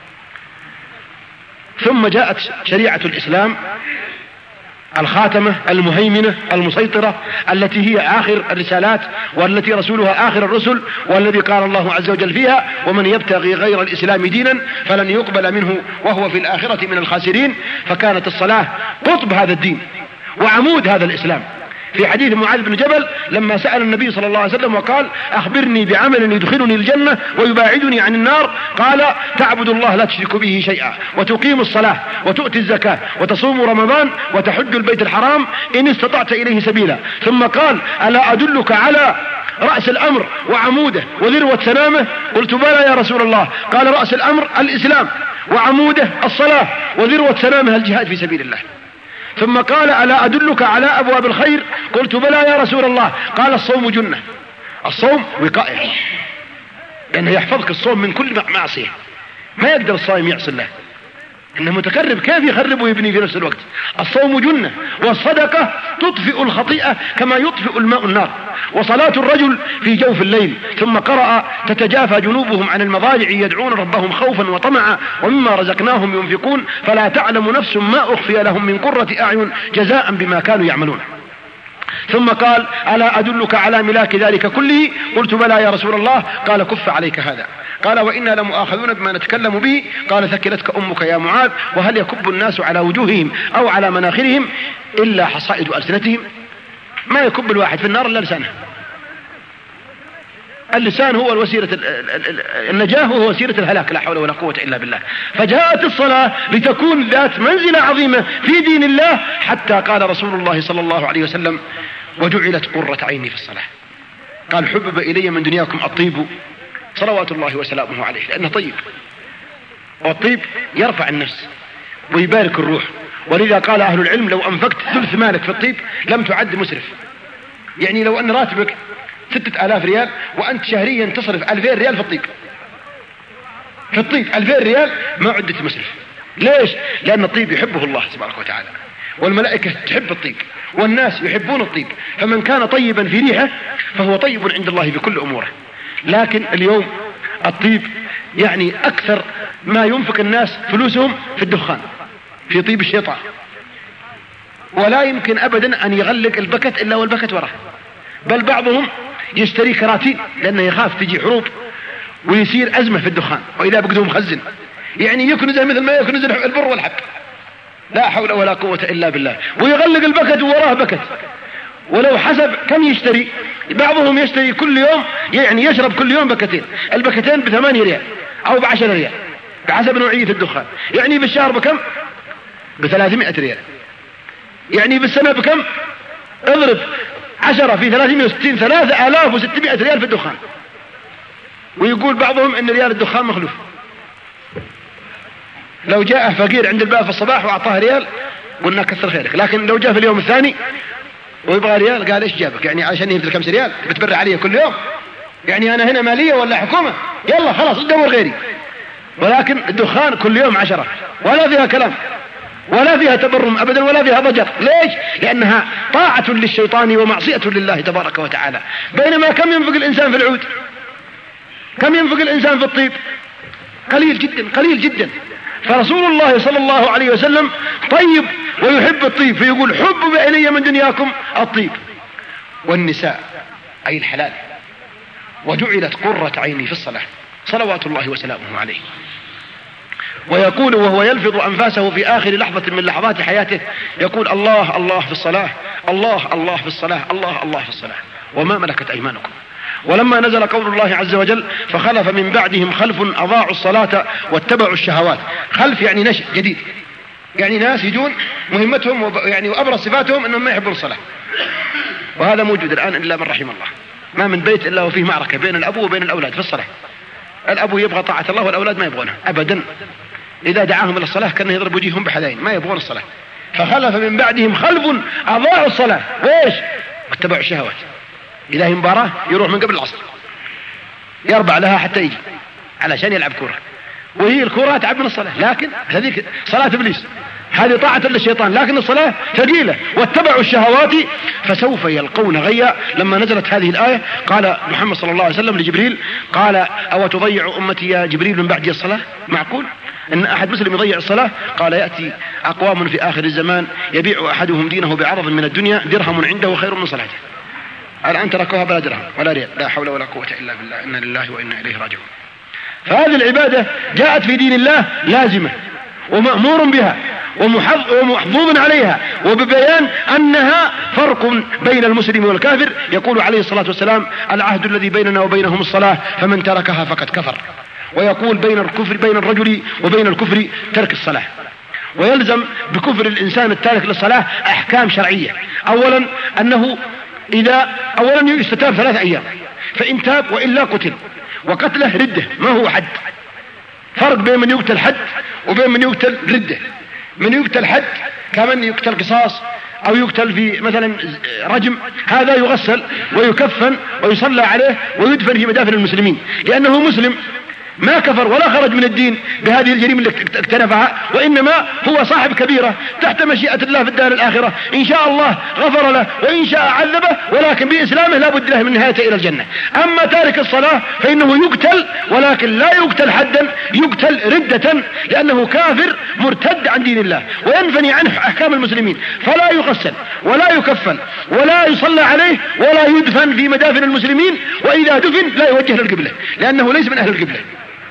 ثم جاءت شريعة الإسلام الخاتمة المهيمنة المسيطرة، التي هي آخر الرسالات، والتي رسولها آخر الرسل، والذي قال الله عز وجل فيها ومن يبتغي غير الإسلام دينا فلن يقبل منه وهو في الآخرة من الخاسرين. فكانت الصلاة قطب هذا الدين وعمود هذا الإسلام. في حديث معاذ بن جبل لما سأل النبي صلى الله عليه وسلم وقال أخبرني بعمل يدخلني الجنة ويباعدني عن النار، قال تعبد الله لا تشرك به شيئا، وتقيم الصلاة، وتؤتي الزكاة، وتصوم رمضان، وتحج البيت الحرام إن استطعت إليه سبيلا. ثم قال ألا أدلك على رأس الأمر وعموده وذروة سنامه؟ قلت بلى يا رسول الله. قال رأس الأمر الإسلام، وعموده الصلاة، وذروة سنامه الجهاد في سبيل الله. ثم قال ألا أدلك على أبواب الخير؟ قلت بلى يا رسول الله. قال الصوم جنة، الصوم وقائع، لأنه يحفظك الصوم من كل معصية، ما يقدر الصائم يعصي الله، إنه متقرب كيف يخرب ويبني في نفس الوقت. الصوم جنة، والصدقة تطفئ الخطيئة كما يطفئ الماء النار، وصلاة الرجل في جوف الليل. ثم قرأ تتجافى جنوبهم عن المضاجع يدعون ربهم خوفا وطمعا ومما رزقناهم ينفقون فلا تعلم نفس ما أخفي لهم من قرة أعين جزاء بما كانوا يعملون. ثم قال ألا أدلك على ملاك ذلك كله؟ قلت بلى يا رسول الله. قال كف عليك هذا. قال وإنا لمؤاخذون بما نتكلم به. قال ثكلتك أمك يا معاذ، وهل يكب الناس على وجوههم أو على مناخرهم إلا حصائد ألسنتهم؟ ما يكب الواحد في النار إلا لسانه. اللسان هو الوسيلة النجاة وهو وسيلة الهلاك، لا حول ولا قوة إلا بالله. فجاءت الصلاة لتكون ذات منزلة عظيمة في دين الله، حتى قال رسول الله صلى الله عليه وسلم وجعلت قرة عيني في الصلاة. قال حبب إلي من دنياكم الطيب صلوات الله وسلامه عليه، لأنه طيب، والطيب يرفع النفس ويبارك الروح. ولذا قال أهل العلم لو أنفقت ثلث مالك في الطيب لم تعد مسرف. يعني لو أن راتبك 6000 ريال وأنت شهريا تصرف 2000 ريال في الطيب، 2000 ريال ما عدت مسرف. ليش؟ لأن الطيب يحبه الله سبحانه وتعالى، والملائكة تحب الطيب، والناس يحبون الطيب، فمن كان طيبا في ريحه فهو طيب عند الله بكل أموره. لكن اليوم الطيب يعني أكثر ما ينفق الناس فلوسهم في الدخان، في طيب الشيطان، ولا يمكن أبدا أن يغلق البكت إلا والبكت وراه. بل بعضهم يشتري كراتين لأنه يخاف تجي حروب ويصير أزمة في الدخان، وإذا بقدوا مخزن يعني يكنز مثل ما يكنز البر والحب، لا حول ولا قوة إلا بالله، ويغلق البكت وراه بكت. ولو حسب كم يشتري، بعضهم يشتري كل يوم، يعني يشرب كل يوم بكتين، البكتين ب8 ريال أو ب10 ريال بحسب نوعية الدخان. يعني بالشهر بكم؟ ب300 ريال. يعني بالسنة بكم؟ اضرب 10 في 360 3600 ريال في الدخان. ويقول بعضهم ان ريال الدخان مخلوف. لو جاء فقير عند الباب في الصباح واعطاه ريال قلنا كثر خيرك، لكن لو جاء في اليوم الثاني ويبغى ريال قال ايش جابك؟ يعني عشان يهدر 5 ريال بتبرع علي كل يوم؟ يعني انا هنا مالية ولا حكومة؟ يلا خلاص ادور غيري. ولكن الدخان كل يوم 10 ولا فيها كلام ولا فيها تبرم أبدا ولا فيها ضجر. ليش؟ لأنها طاعة للشيطان ومعصية لله تبارك وتعالى. بينما كم ينفق الإنسان في العود؟ كم ينفق الإنسان في الطيب؟ قليل جدا قليل جدا. فرسول الله صلى الله عليه وسلم طيب ويحب الطيب، فيقول حبب إلي من دنياكم الطيب والنساء أي الحلال، وجعلت قرة عيني في الصلاة صلوات الله وسلامه عليه. ويقول وهو يلفظ أنفاسه في آخر لحظة من لحظات حياته يقول الله الله في الصلاة، الله الله في الصلاة، الله الله في الصلاة وما ملكت أيمانكم. ولما نزل قول الله عز وجل فخلف من بعدهم خلف أضاعوا الصلاة واتبعوا الشهوات. خلف يعني نشء جديد، يعني ناس يجون مهمتهم يعني وأبرز صفاتهم أنهم ما يحبون الصلاة، وهذا موجود الآن إلا من رحم الله. ما من بيت إلا وفيه معركة بين الأب وبين الأولاد في الصلاة. الأب يبغى طاعة الله والأولاد ما يبغونها أبدا. إذا دعاهم إلى الصلاة كان يضرب وجيههم بحذين، ما يبغون الصلاة. فخلف من بعدهم خلف أضاعوا الصلاة وإيش؟ واتبعوا الشهوات. إذا هي مباراة يروح من قبل العصر يربع لها حتى يجي علشان يلعب كورة، وهي الكورة تعب من الصلاة. لكن هذيك صلاة إبليس، هذه طاعة للشيطان، لكن الصلاة ثقيلة. واتبعوا الشهوات فسوف يلقون غيا. لما نزلت هذه الآية قال محمد صلى الله عليه وسلم لجبريل، قال أو تضيع أمتي يا جبريل من بعد الصلاة؟ معقول إن أحد مسلم يضيع الصلاة؟ قال يأتي أقوام في آخر الزمان يبيع أحدهم دينه بعرض من الدنيا درهم عنده خير من صلاته. الآن تركوها بلا درهم ولا ريال، لا حول ولا قوة إلا بالله، إنا لله وإنا إليه راجعون. فهذه العبادة جاءت في دين الله لازمة ومأمور بها ومحظوظ عليها، وببيان أنها فرق بين المسلم والكافر. يقول عليه الصلاة والسلام العهد الذي بيننا وبينهم الصلاة فمن تركها فقد كفر. ويقول بين الرجل وبين الكفر ترك الصلاة. ويلزم بكفر الإنسان التارك للصلاة أحكام شرعية. أولا أنه أولا يستتاب 3 أيام، فإن تاب وإلا قتل، وقتله ردة ما هو حد. فرق بين من يقتل حد وبين من يقتل ردة. من يقتل حد كمن يقتل قصاص أو يقتل في مثلا رجم، هذا يغسل ويكفن ويصلى عليه ويدفن في مدافن المسلمين، لأنه مسلم ما كفر ولا خرج من الدين بهذه الجريمة اللي اكتنفها، وإنما هو صاحب كبيرة تحت مشيئة الله في الدار الآخرة. إن شاء الله غفر له وإن شاء عذبه، ولكن بإسلامه لا بد له من نهايته إلى الجنة. أما تارك الصلاة فإنه يقتل، ولكن لا يقتل حدا، يقتل ردة، لأنه كافر مرتد عن دين الله وينفني عنه أحكام المسلمين، فلا يغسل ولا يكفن ولا يصلى عليه ولا يدفن في مدافن المسلمين. وإذا دفن لا يوجه للقبلة لأنه ليس من أهل القبلة.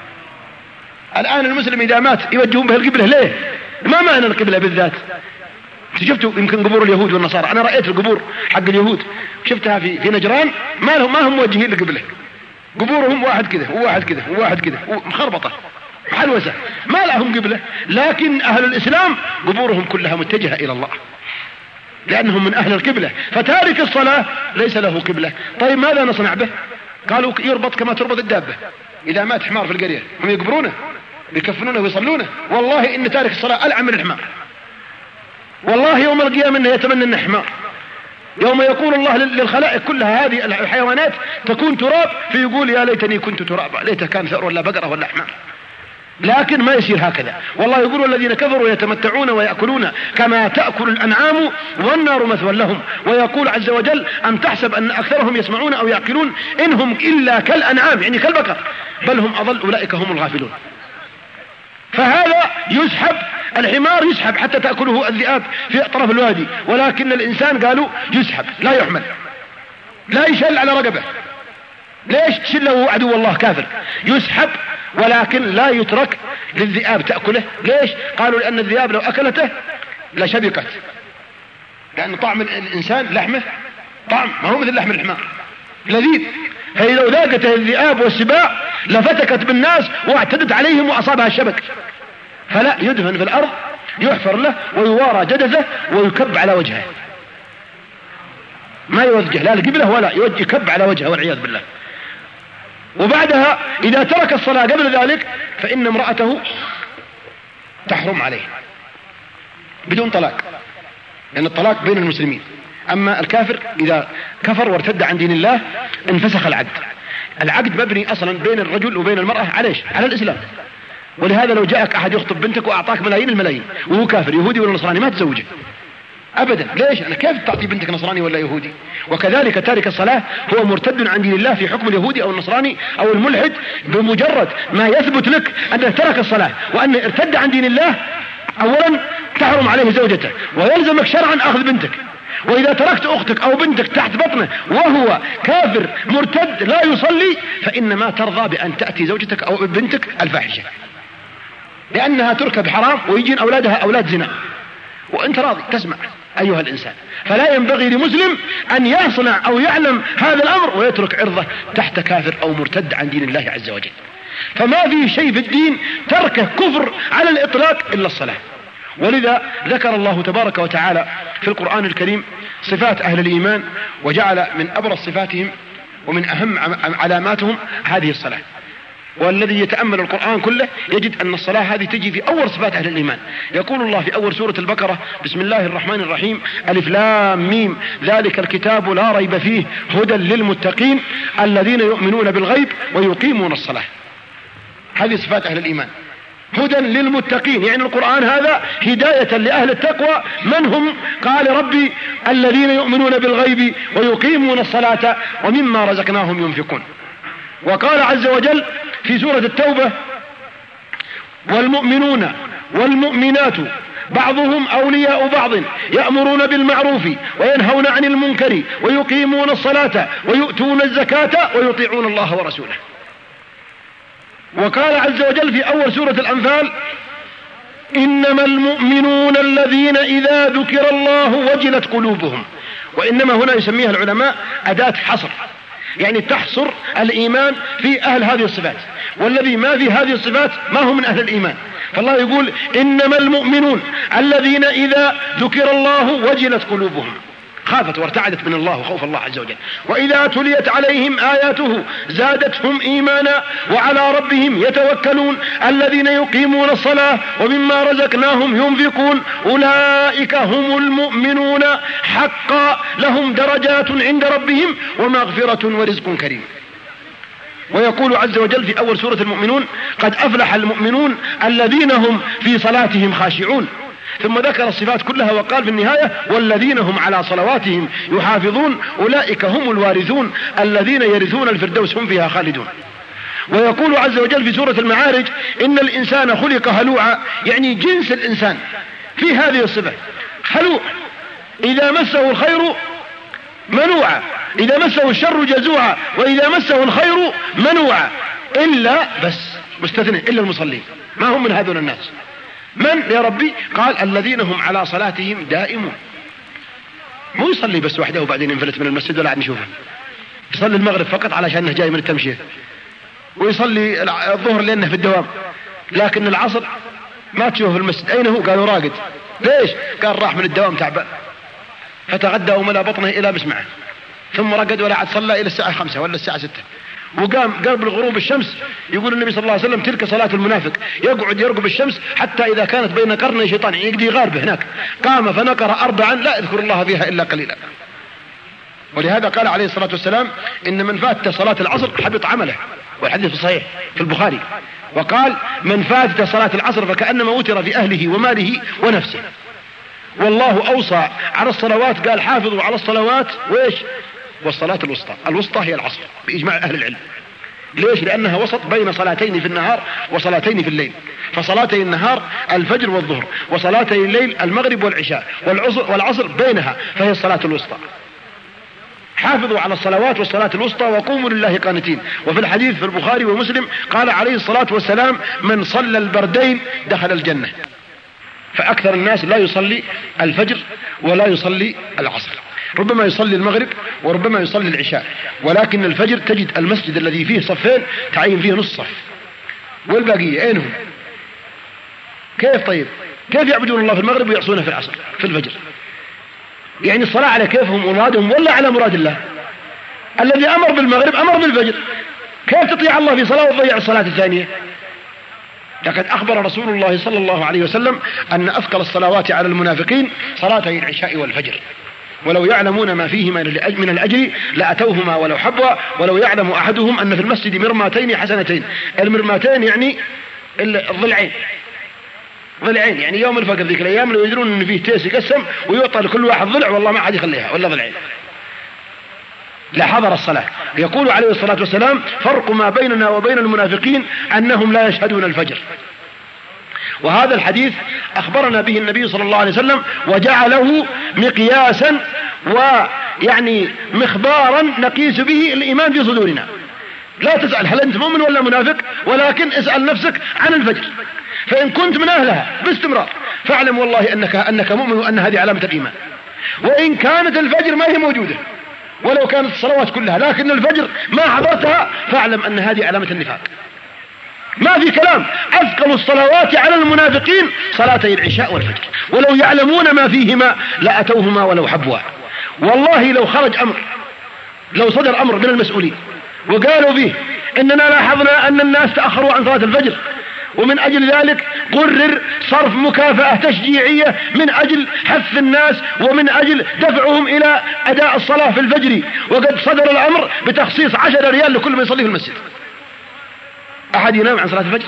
الآن المسلم إذا مات يوجهون به القبلة، ليه؟ ما معنى القبلة بالذات؟ شفتوا يمكن قبور اليهود والنصارى، أنا رأيت القبور حق اليهود شفتها في نجران، ما هم موجهين للقبلة. قبورهم واحد كذا وواحد كذا وواحد كذا مخربطة محلوسة، ما لهم قبلة. لكن أهل الإسلام قبورهم كلها متجهة إلى الله لأنهم من أهل القبلة. فتارك الصلاة ليس له قبلة. طيب ماذا نصنع به؟ قالوا يربط كما تربط الدابة. إذا مات حمار في القرية هم يقبرونه يكفنونه ويصلونه. والله إن تارك الصلاة ألعن من الحمار. والله يوم القيامة إنه يتمنى إنه حمار. يوم يقول الله للخلائق كلها هذه الحيوانات تكون تراب، فيقول يا ليتني كنت ترابا، ليته كان ثأر ولا بقرة ولا حمار. لكن ما يصير هكذا. والله يقول والذين كفروا يتمتعون ويأكلون كما تأكل الأنعام والنار مثوى لهم. ويقول عز وجل أم تحسب أن أكثرهم يسمعون أو يعقلون إنهم إلا كالأنعام، يعني كالبقر، بل هم أضل أولئك هم الغافلون. فهذا يسحب، الحمار يسحب حتى تأكله الذئاب في طرف الوادي، ولكن الإنسان قالوا يسحب لا يحمل، لا يشل على رقبه. ليش؟ شله عدو الله كافر. يسحب ولكن لا يترك للذئاب تأكله. ليش؟ قالوا لأن الذئاب لو أكلته لشبكت، لأن طعم الإنسان لحمه طعم ما هو مثل لحم الحمار لذيذ، فإذا لو ذاقته الذئاب والسباع لفتكت بالناس واعتدت عليهم وأصابها الشبك. فلا، يدفن في الأرض، يحفر له ويوارى جدثه ويكب على وجهه، ما يوجه لا القبلة ولا يكب على وجهه والعياذ بالله. وبعدها إذا ترك الصلاة قبل ذلك فإن امرأته تحرم عليه بدون طلاق، لأن الطلاق بين المسلمين. أما الكافر إذا كفر وارتد عن دين الله انفسخ العقد. العقد مبني أصلا بين الرجل وبين المرأة على الإسلام. ولهذا لو جاءك أحد يخطب بنتك وأعطاك ملايين الملايين وهو كافر يهودي ولا نصراني ما تزوجه أبدا. ليش؟ أنا كيف تعطي بنتك نصراني ولا يهودي؟ وكذلك تارك الصلاة هو مرتد عن دين الله في حكم اليهودي أو النصراني أو الملحد، بمجرد ما يثبت لك أنه ترك الصلاة وأنه ارتد عن دين الله أولا تحرم عليه زوجته ويلزمك شرعا أخذ بنتك. وإذا تركت أختك أو بنتك تحت بطنه وهو كافر مرتد لا يصلي فإنما ترضى بأن تأتي زوجتك أو بنتك الفاحشة، لأنها تركب حرام ويجين أولادها أولاد زنا وأنت راضي تسمع أيها الإنسان. فلا ينبغي لمسلم أن يصنع أو يعلم هذا الأمر ويترك عرضه تحت كافر أو مرتد عن دين الله عز وجل. فما في شيء في الدين تركه كفر على الإطلاق إلا الصلاة. ولذا ذكر الله تبارك وتعالى في القرآن الكريم صفات أهل الإيمان، وجعل من أبرز صفاتهم ومن أهم علاماتهم هذه الصلاة. والذي يتأمل القرآن كله يجد أن الصلاة هذه تجي في أول صفات أهل الإيمان. يقول الله في أول سورة البقرة: بسم الله الرحمن الرحيم، ألف لام ميم، ذلك الكتاب لا ريب فيه هدى للمتقين الذين يؤمنون بالغيب ويقيمون الصلاة. هذه صفات أهل الإيمان، هدى للمتقين، يعني القرآن هذا هداية لأهل التقوى. من هم؟ قال ربي: الذين يؤمنون بالغيب ويقيمون الصلاة ومما رزقناهم ينفقون. وقال عز وجل في سورة التوبة: والمؤمنون والمؤمنات بعضهم أولياء بعض يأمرون بالمعروف وينهون عن المنكر ويقيمون الصلاة ويؤتون الزكاة ويطيعون الله ورسوله. وقال عز وجل في أول سورة الأنفال: إنما المؤمنون الذين إذا ذكر الله وجلت قلوبهم. وإنما هنا يسميها العلماء أداة حصر، يعني تحصر الإيمان في أهل هذه الصفات، والذي ما في هذه الصفات ما هو من أهل الإيمان. فالله يقول: إنما المؤمنون الذين إذا ذكر الله وجلت قلوبهم، خافت وارتعدت من الله خوف الله عز وجل. وإذا تليت عليهم آياته زادتهم إيمانا وعلى ربهم يتوكلون الذين يقيمون الصلاة ومما رزقناهم ينفقون أولئك هم المؤمنون حقا لهم درجات عند ربهم ومغفرة ورزق كريم. ويقول عز وجل في أول سورة المؤمنون: قد أفلح المؤمنون الذين هم في صلاتهم خاشعون. ثم ذكر الصفات كلها وقال في النهاية: والذين هم على صلواتهم يحافظون أولئك هم الوارثون الذين يرثون الفردوس هم فيها خالدون. ويقول عز وجل في سورة المعارج: إن الإنسان خلق هلوعا، يعني جنس الإنسان في هذه الصفة هلوع، إذا مسه الخير منوعا، إذا مسه الشر جزوعا، وإذا مسه الخير منوعا، إلا بس مستثنى إلا المصلين. ما هم من هذول الناس؟ من يا ربي؟ قال: الذين هم على صلاتهم دائمون. مو يصلي بس وحده وبعدين ينفلت من المسجد ولا عاد نشوفه، يصلي المغرب فقط علشان جاي من التمشية، ويصلي الظهر لأنه في الدوام، لكن العصر ما تشوفه في المسجد. أين هو؟ قالوا راقد. ليش؟ قال راح من الدوام تعبان، فتغدى وملأ بطنه إلى مسمعه، ثم رقد ولا عاد صلى إلى الساعة 5 ولا الساعة 6، وقام قرب الغروب الشمس. يقول النبي صلى الله عليه وسلم: تلك صلاة المنافق، يقعد يرقب الشمس حتى إذا كانت بين قرني شيطان يقضي غاربه هناك، قام فنقر 4 لا يذكر الله فيها إلا قليلا. ولهذا قال عليه الصلاة والسلام: إن من فات صلاة العصر حبط عمله، والحديث صحيح في البخاري. وقال: من فات صلاة العصر فكأنما وتر في أهله وماله ونفسه. والله أوصى على الصلوات، قال: حافظوا على الصلوات وإيش؟ والصلاة الوسطى. الوسطى هي العصر بإجماع أهل العلم. ليش؟ لأنها وسط بين صلاتين في النهار وصلاتين في الليل. فصلاتي النهار الفجر والظهر، وصلاتي الليل المغرب والعشاء، والعصر بينها، فهي الصلاة الوسطى. حافظوا على الصلوات والصلاة الوسطى وقوموا لله قانتين. وفي الحديث في البخاري ومسلم قال عليه الصلاة والسلام: من صلى البردين دخل الجنة. فأكثر الناس لا يصلي الفجر ولا يصلي العصر، ربما يصلي المغرب وربما يصلي العشاء، ولكن الفجر تجد المسجد الذي فيه صفين تعين فيه نص صف، والباقية أينهم؟ كيف طيب؟ كيف يعبدون الله في المغرب ويعصونه في العصر في الفجر؟ يعني الصلاة على كيفهم ومرادهم ولا على مراد الله؟ الذي أمر بالمغرب أمر بالفجر، كيف تطيع الله في صلاة وتضيع الصلاة الثانية؟ لقد أخبر رسول الله صلى الله عليه وسلم أن أثقل الصلوات على المنافقين صلاتي العشاء والفجر، ولو يعلمون ما فيهما من الأجر لأتوهما ولو حبوا، ولو يعلم أحدهم أن في المسجد مرماتين حسنتين. المرماتين يعني الضلعين، ضلعين، يعني يوم الفجر ذيك الأيام لو يدرون أن فيه تيس يقسم ويعطى لكل واحد ضلع والله ما حد يخليها ولا ضلعين لحضر الصلاة. يقول عليه الصلاة والسلام: فرق ما بيننا وبين المنافقين أنهم لا يشهدون الفجر. وهذا الحديث أخبرنا به النبي صلى الله عليه وسلم وجعله مقياسا ويعني مخبارا نقيس به الإيمان في صدورنا. لا تسأل هل أنت مؤمن ولا منافق، ولكن اسأل نفسك عن الفجر، فإن كنت من أهلها باستمرار فاعلم والله أنك مؤمن وأن هذه علامة الإيمان. وإن كانت الفجر ما هي موجودة ولو كانت الصلوات كلها لكن الفجر ما حضرتها فاعلم أن هذه علامة النفاق. ما في كلام. أثقل الصلوات على المنافقين صلاتي العشاء والفجر، ولو يعلمون ما فيهما لأتوهما ولو حبوا. والله لو خرج أمر لو صدر أمر من المسؤولين وقالوا فيه إننا لاحظنا أن الناس تأخروا عن صلاة الفجر، ومن أجل ذلك قرر صرف مكافأة تشجيعية من أجل حث الناس ومن أجل دفعهم إلى أداء الصلاة في الفجر، وقد صدر الأمر بتخصيص 10 ريال لكل من يصلي في المسجد. أحد ينام عن صلاة الفجر؟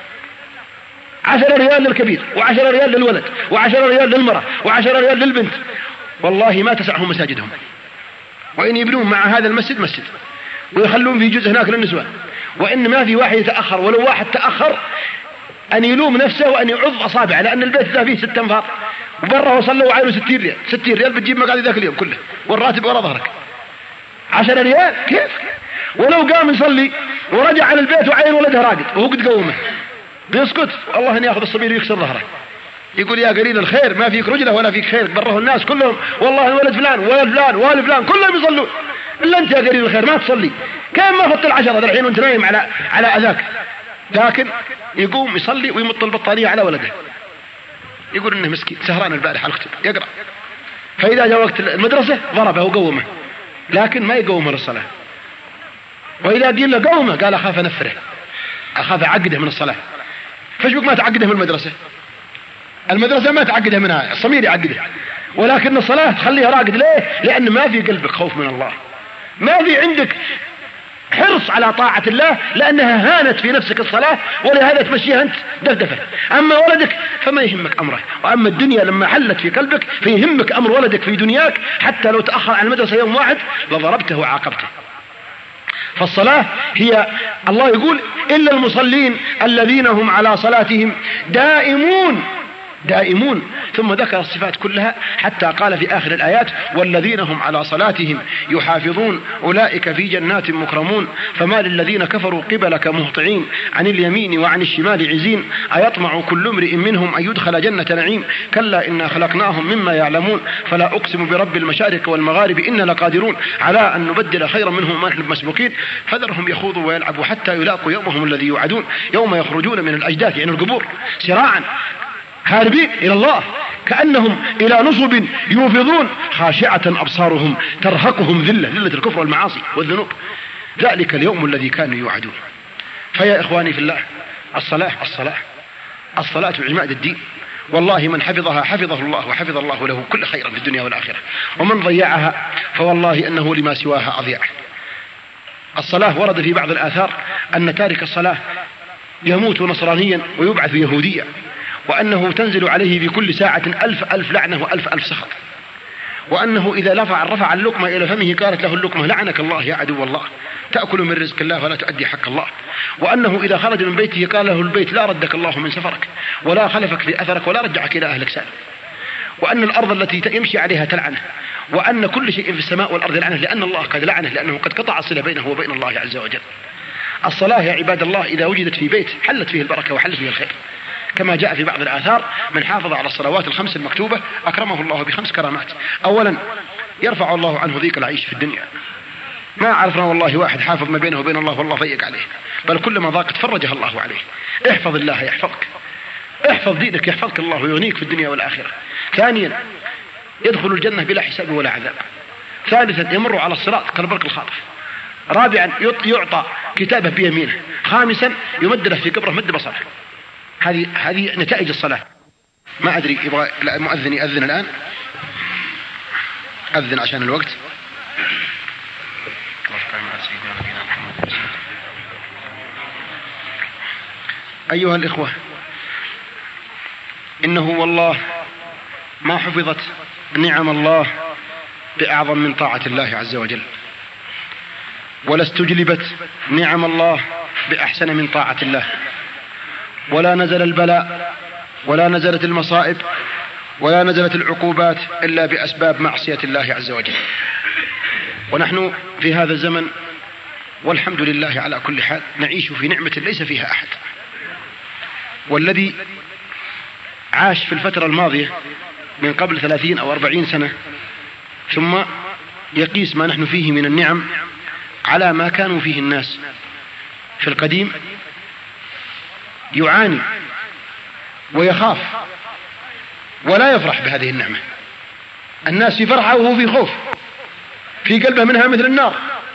10 ريال للكبير، و10 ريال للولد، و10 ريال للمرأة، و10 ريال للبنت، والله ما تسعهم مساجدهم. وإن يبنون مع هذا المسجد مسجد ويخلون في جزء هناك للنسوان، وإن ما في واحد يتأخر، ولو واحد تأخر أن يلوم نفسه وأن يعض أصابعه، لأن البيت ذا فيه 6 أنفار وبره وصلوا وعينه 60 ريال. 60 ريال بتجيب مقعد ذاك اليوم كله والراتب ورا ظهرك. 10 ريال كيف؟ ولو قام يصلي ورجع على البيت وعين ولده راقد وهو قد قومه بيسكت، والله أن يأخذ الصبير ويكسر ظهره، يقول يا قليل الخير ما فيك رجله ولا فيك خير، بره الناس كلهم والله ولد فلان ولد فلان والد فلان كلهم يصلون، إلا أنت يا قليل الخير ما تصلي. كان ما فت 10 الحين وانت نايم على أذاك، لكن يقوم يصلي ويمط البطانية على ولده، يقول إنه مسكين سهران البارح على الكتب يقرأ، فإذا جاء وقت المدرسة ضربه وقومه، لكن ما يقومه للصلاة. وإذا قيل له قومه قال أخاف نفره، أخاف أعقده من الصلاة. فشبك ما تعقده من المدرسة؟ المدرسة ما تعقده منها، الصمير يعقده، ولكن الصلاة تخليها راقد. ليه؟ لأن ما في قلبك خوف من الله، ما في عندك حرص على طاعة الله، لأنها هانت في نفسك الصلاة، ولهذا تمشيها أنت دفدفة. أما ولدك فما يهمك أمره، وأما الدنيا لما حلت في قلبك فيهمك أمر ولدك في دنياك، حتى لو تأخر عن المدرسة يوم واحد لضربته وعاقبته. فالصلاة هي، الله يقول إلا المصلين الذين هم على صلاتهم دائمون. ثم ذكر الصفات كلها حتى قال في آخر الآيات والذين هم على صلاتهم يحافظون أولئك في جنات مكرمون فما للذين كفروا قبلك مهطعين عن اليمين وعن الشمال عزين أيطمع كل امرئ منهم أن يدخل جنة نعيم كلا إنا خلقناهم مما يعلمون فلا أقسم برب المشارق والمغارب إنا لقادرون على أن نبدل خيرا منهم ما نحن مسبوقين فذرهم يخوضوا ويلعبوا حتى يلاقوا يومهم الذي يوعدون يوم يخرجون من الأجداث يعني القبور سراعا هاربين إلى الله كأنهم إلى نصب يوفضون خاشعة أبصارهم ترهقهم ذلة الكفر والمعاصي والذنوب ذلك اليوم الذي كانوا يوعدون. فيا إخواني في الله الصلاة عماد الدين، والله من حفظها حفظه الله وحفظ الله له كل خير في الدنيا والآخرة، ومن ضيعها فوالله أنه لما سواها أضيع. الصلاة ورد في بعض الآثار أن تارك الصلاة يموت نصرانيا ويبعث يهوديا، وأنه تنزل عليه في كل ساعة 1000 لعنة و1000 سخط، وأنه إذا رفع اللقمة إلى فمه قالت له اللقمة لعنك الله يا عدو الله تأكل من رزق الله ولا تؤدي حق الله، وأنه إذا خرج من بيته قال له البيت لا ردك الله من سفرك ولا خلفك في أثرك ولا رجعك إلى أهلك سالم، وأن الأرض التي يمشي عليها تلعنه، وأن كل شيء في السماء والأرض لعنه لأن الله قد لعنه لأنه قد قطع الصلة بينه وبين الله عز وجل. الصلاة يا عباد الله إذا وجدت في بيت حلت فيه البركة وحلت فيه الخير، كما جاء في بعض الآثار من حافظ على الصلوات الخمس المكتوبة أكرمه الله ب5 كرامات. أولا يرفع الله عنه ضيق العيش في الدنيا، ما عرفنا والله واحد حافظ ما بينه وبين الله والله ضيق عليه، بل كلما ضاقت فرجها الله عليه. احفظ الله يحفظك، احفظ دينك يحفظك الله ويغنيك في الدنيا والآخرة. ثانيا يدخل الجنة بلا حساب ولا عذاب. ثالثا يمر على الصراط كالبرق الخاطف. رابعا يعطى كتابه بيمينه. خامسا يمد له في قبره مد بصره. هذه نتائج الصلاة. ما أدري يبغى المؤذن يأذن الآن، أذن عشان الوقت. أيها الإخوة، إنه والله ما حفظت نعم الله بأعظم من طاعة الله عز وجل، ولا استجلبت نعم الله بأحسن من طاعة الله، ولا نزل البلاء ولا نزلت المصائب ولا نزلت العقوبات إلا بأسباب معصية الله عز وجل. ونحن في هذا الزمن والحمد لله على كل حال نعيش في نعمة ليس فيها أحد. والذي عاش في الفترة الماضية من قبل 30 أو 40 سنة ثم يقيس ما نحن فيه من النعم على ما كانوا فيه الناس في القديم يعاني ويخاف ولا يفرح بهذه النعمة. الناس في فرحة وهو في خوف، في قلبه منها مثل النار،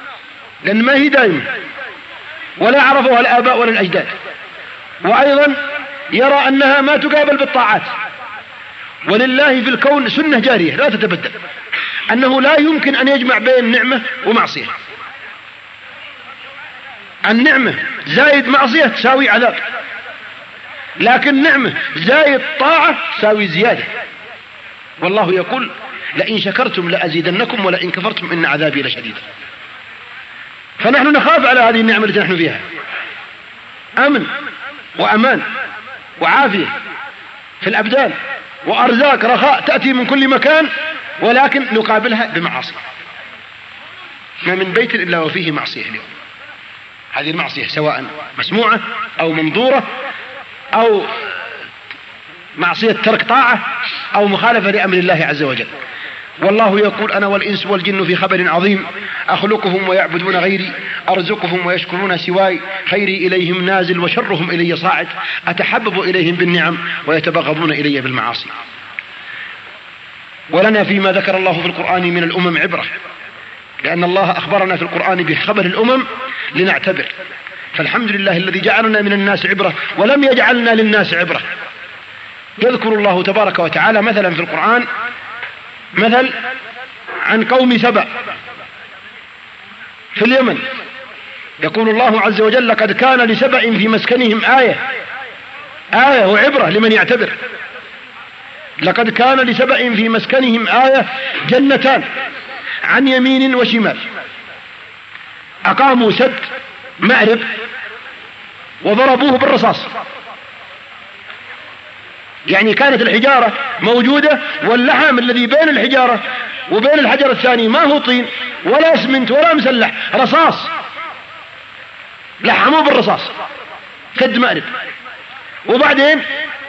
لأن ما هي دائمة ولا عرفوها الآباء ولا الأجداد. وأيضا يرى أنها ما تقابل بالطاعات. ولله في الكون سنة جارية لا تتبدل، أنه لا يمكن أن يجمع بين نعمة ومعصية. النعمة زائد معصية تساوي عذاب، لكن نعمة زائد طاعة تساوي زيادة. والله يقول لئن شكرتم لأزيدنكم ولئن كفرتم إن عذابي لشديد. فنحن نخاف على هذه النعمة التي نحن فيها، أمن وأمان وعافية في الأبدان وأرزاق رخاء تأتي من كل مكان، ولكن نقابلها بمعاصي. ما من بيت إلا وفيه معصية اليوم. هذه المعصية سواء مسموعة أو منظورة أو معصية ترك طاعة أو مخالفة لأمر الله عز وجل. والله يقول أنا والإنس والجن في خبر عظيم، أخلقهم ويعبدون غيري، أرزقهم ويشكرون سواي، خيري إليهم نازل وشرهم إلي صاعد، أتحبب إليهم بالنعم ويتبغضون إلي بالمعاصي. ولنا فيما ذكر الله في القرآن من الأمم عبرة، لأن الله أخبرنا في القرآن بخبر الأمم لنعتبر. فالحمد لله الذي جعلنا من الناس عبرة ولم يجعلنا للناس عبرة. يذكر الله تبارك وتعالى مثلا في القرآن مثل عن قوم سبأ في اليمن. يقول الله عز وجل لقد كان لسبأ في مسكنهم آية وعبرة لمن يعتبر. لقد كان لسبأ في مسكنهم آية جنتان عن يمين وشمال، أقاموا سد مأرب وضربوه بالرصاص. يعني كانت الحجارة موجودة واللحم الذي بين الحجارة وبين الحجر الثاني ما هو طين ولا اسمنت ولا مسلح، رصاص، لحموه بالرصاص. سد مأرب. وبعدين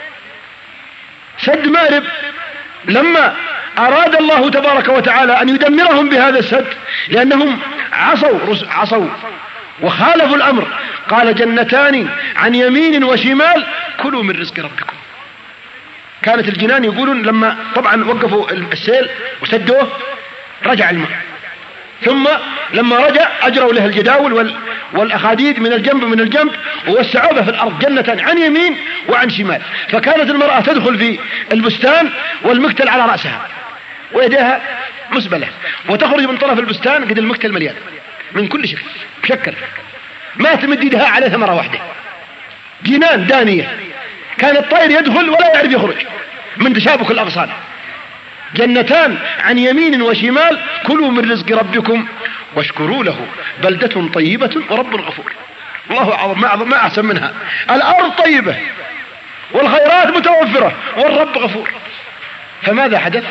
سد مأرب لما أراد الله تبارك وتعالى أن يدمرهم بهذا السد لأنهم عصوا وخالفوا الأمر، قال جنتان عن يمين وشمال كلوا من رزق ربكم. كانت الجنان يقولون لما طبعا وقفوا السيل وسدوه رجع الماء، ثم لما رجع أجروا له الجداول والأخاديد من الجنب ووسعوها في الأرض جنة عن يمين وعن شمال. فكانت المرأة تدخل في البستان والمكتل على رأسها ويديها مسبلة، وتخرج من طرف البستان قد المكتل مليان من كل شكل مشكل، ما تمد يدها على ثمرة واحدة. جنان دانية، كان الطير يدخل ولا يعرف يخرج من تشابك الأغصان. جنتان عن يمين وشمال كلوا من رزق ربكم واشكروا له بلدة طيبة ورب غفور. الله أعظم، ما أحسن منها. الأرض طيبة والخيرات متوفرة والرب غفور. فماذا حدث؟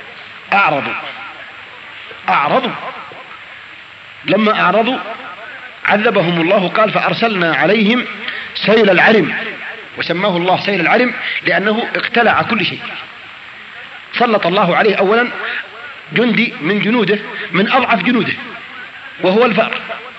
أعرضوا. لما أعرضوا عذبهم الله. قال فأرسلنا عليهم سيل العرم، وسماه الله سيل العرم لأنه اقتلع كل شيء. سلط الله عليه أولا جندي من جنوده، من أضعف جنوده، وهو الفأر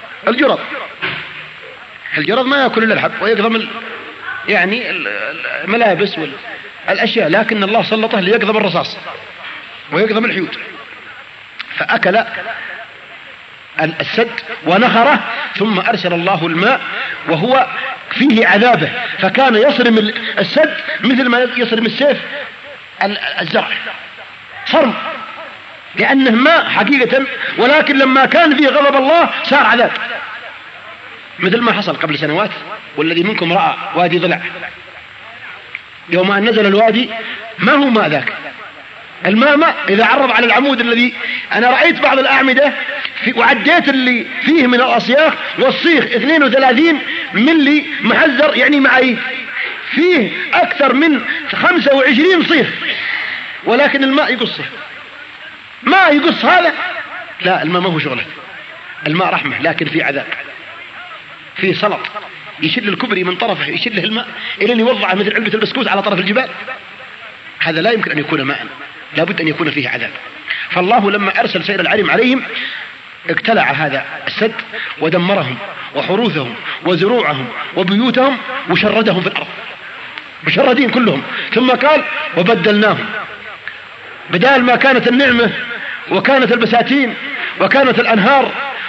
الجرد ما يأكل إلا الحب ويقضم يعني الملابس والأشياء، لكن الله سلطه ليقضم الرصاص ويقضم الحيوت. فأكل السد ونخره، ثم أرسل الله الماء وهو فيه عذابه، فكان يصرم السد مثل ما يصرم السيف الزرع، صرم، لأنه ماء حقيقة، ولكن لما كان فيه غضب الله صار عذاب، مثل ما حصل قبل سنوات. والذي منكم رأى وادي ضلع يوم أن نزل الوادي ما هو ماء ذاك الماء إذا عرض على العمود الذي أنا رأيت بعض الأعمدة وعديت اللي فيه من الأصياخ والصيخ 32 ملي محذر، يعني معي فيه أكثر من 25 صيخ، ولكن الماء يقصه. ما يقص هذا؟ لا، الماء ما هو شغله. الماء رحمة، لكن فيه عذاب، فيه سلط يشل الكبري من طرفه، يشله الماء إلى أن يوضعه مثل علبة البسكوت على طرف الجبال. هذا لا يمكن أن يكون ماء، لابد أن يكون فيه عذاب. فالله لما أرسل سيل العرم عليهم اقتلع هذا السد ودمرهم وحروثهم وزروعهم وبيوتهم وشردهم في الأرض، مشردين كلهم. ثم قال وبدلناهم، بدال ما كانت النعمة وكانت البساتين وكانت الأنهار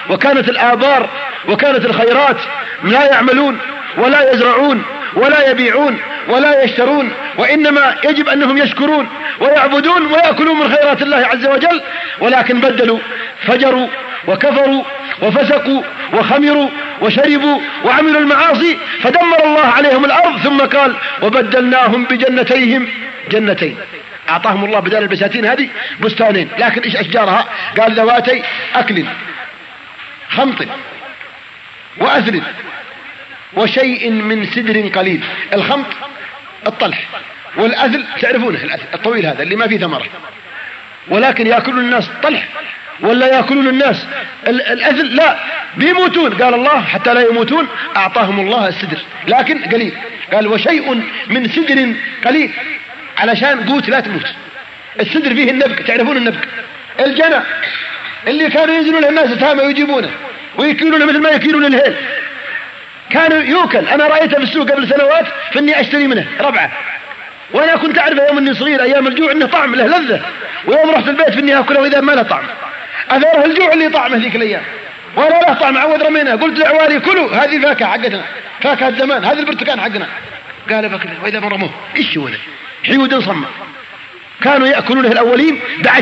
وكانت الآبار وكانت الخيرات لا يعملون ولا يزرعون ولا يبيعون ولا يشترون، وإنما يجب أنهم يشكرون ويعبدون ويأكلون من خيرات الله عز وجل، ولكن بدلوا، فجروا وكفروا وفسقوا وخمروا وشربوا وعملوا المعاصي، فدمر الله عليهم الأرض. ثم قال وبدلناهم بجنتيهم جنتين، أعطاهم الله بدل البساتين هذه بستانين، لكن إيش أشجارها؟ قال ذواتي أكل خمط وأثل وشيء من سدر قليل. الخمط الطلح، والأثل تعرفونه الأثل الطويل هذا اللي ما فيه ثمرة، ولكن يأكلون الناس طلح ولا يأكلون الناس الأثل؟ لا، بيموتون. قال الله حتى لا يموتون أعطاهم الله السدر لكن قليل. قال وشيء من سدر قليل علشان قوت لا تموت. السدر فيه النبك، تعرفون النبك، الجنى اللي كانوا ينزلون الناس تهامة ويجيبونه ويكيلونه مثل ما يكيلون الهيل، كانوا يوكل. أنا رأيته في السوق قبل سنوات فإني أشتري منه ربعة، وأنا كنت أعرف يوم إني صغير أيام الجوع إنه طعم له لذة، ويوم رحت البيت فإني أكله وإذا ما له طعم. أثاره الجوع اللي طعمه ذيك الأيام، ولا له طعم. عود رمينا، قلت لعوالي كلوا هذه الفاكهة حقتنا، فاكهة زمان، هذا البرتقال حقنا. قال بكله، وإذا ما رموه إيش هو حيود صمة. كانوا يأكلونه الأولين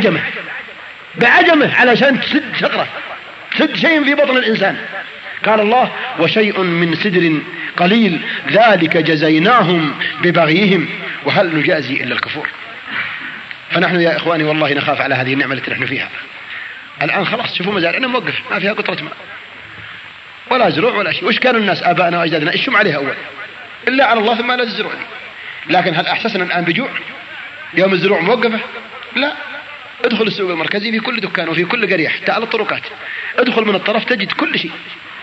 بعجمه علشان تسد شقرة، تسد شيء في بطن الإنسان. قال الله وشيء من سدر قليل ذلك جزيناهم ببغيهم وهل نجازي إلا الكفور. فنحن يا إخواني والله نخاف على هذه النعمة التي نحن فيها الآن. خلاص شوفوا مزارعنا موقف، ما فيها قطرة ماء ولا زروع ولا شيء. وش كانوا الناس آبائنا وأجدادنا يشم عليها أول إلا على الله ثم لا الزروع دي. لكن هل أحسسنا الآن بجوع يوم الزروع موقفة؟ لا. ادخل السوق المركزي في كل دكان وفي كل قرية حتى على الطرقات، ادخل من الطرف تجد كل شيء،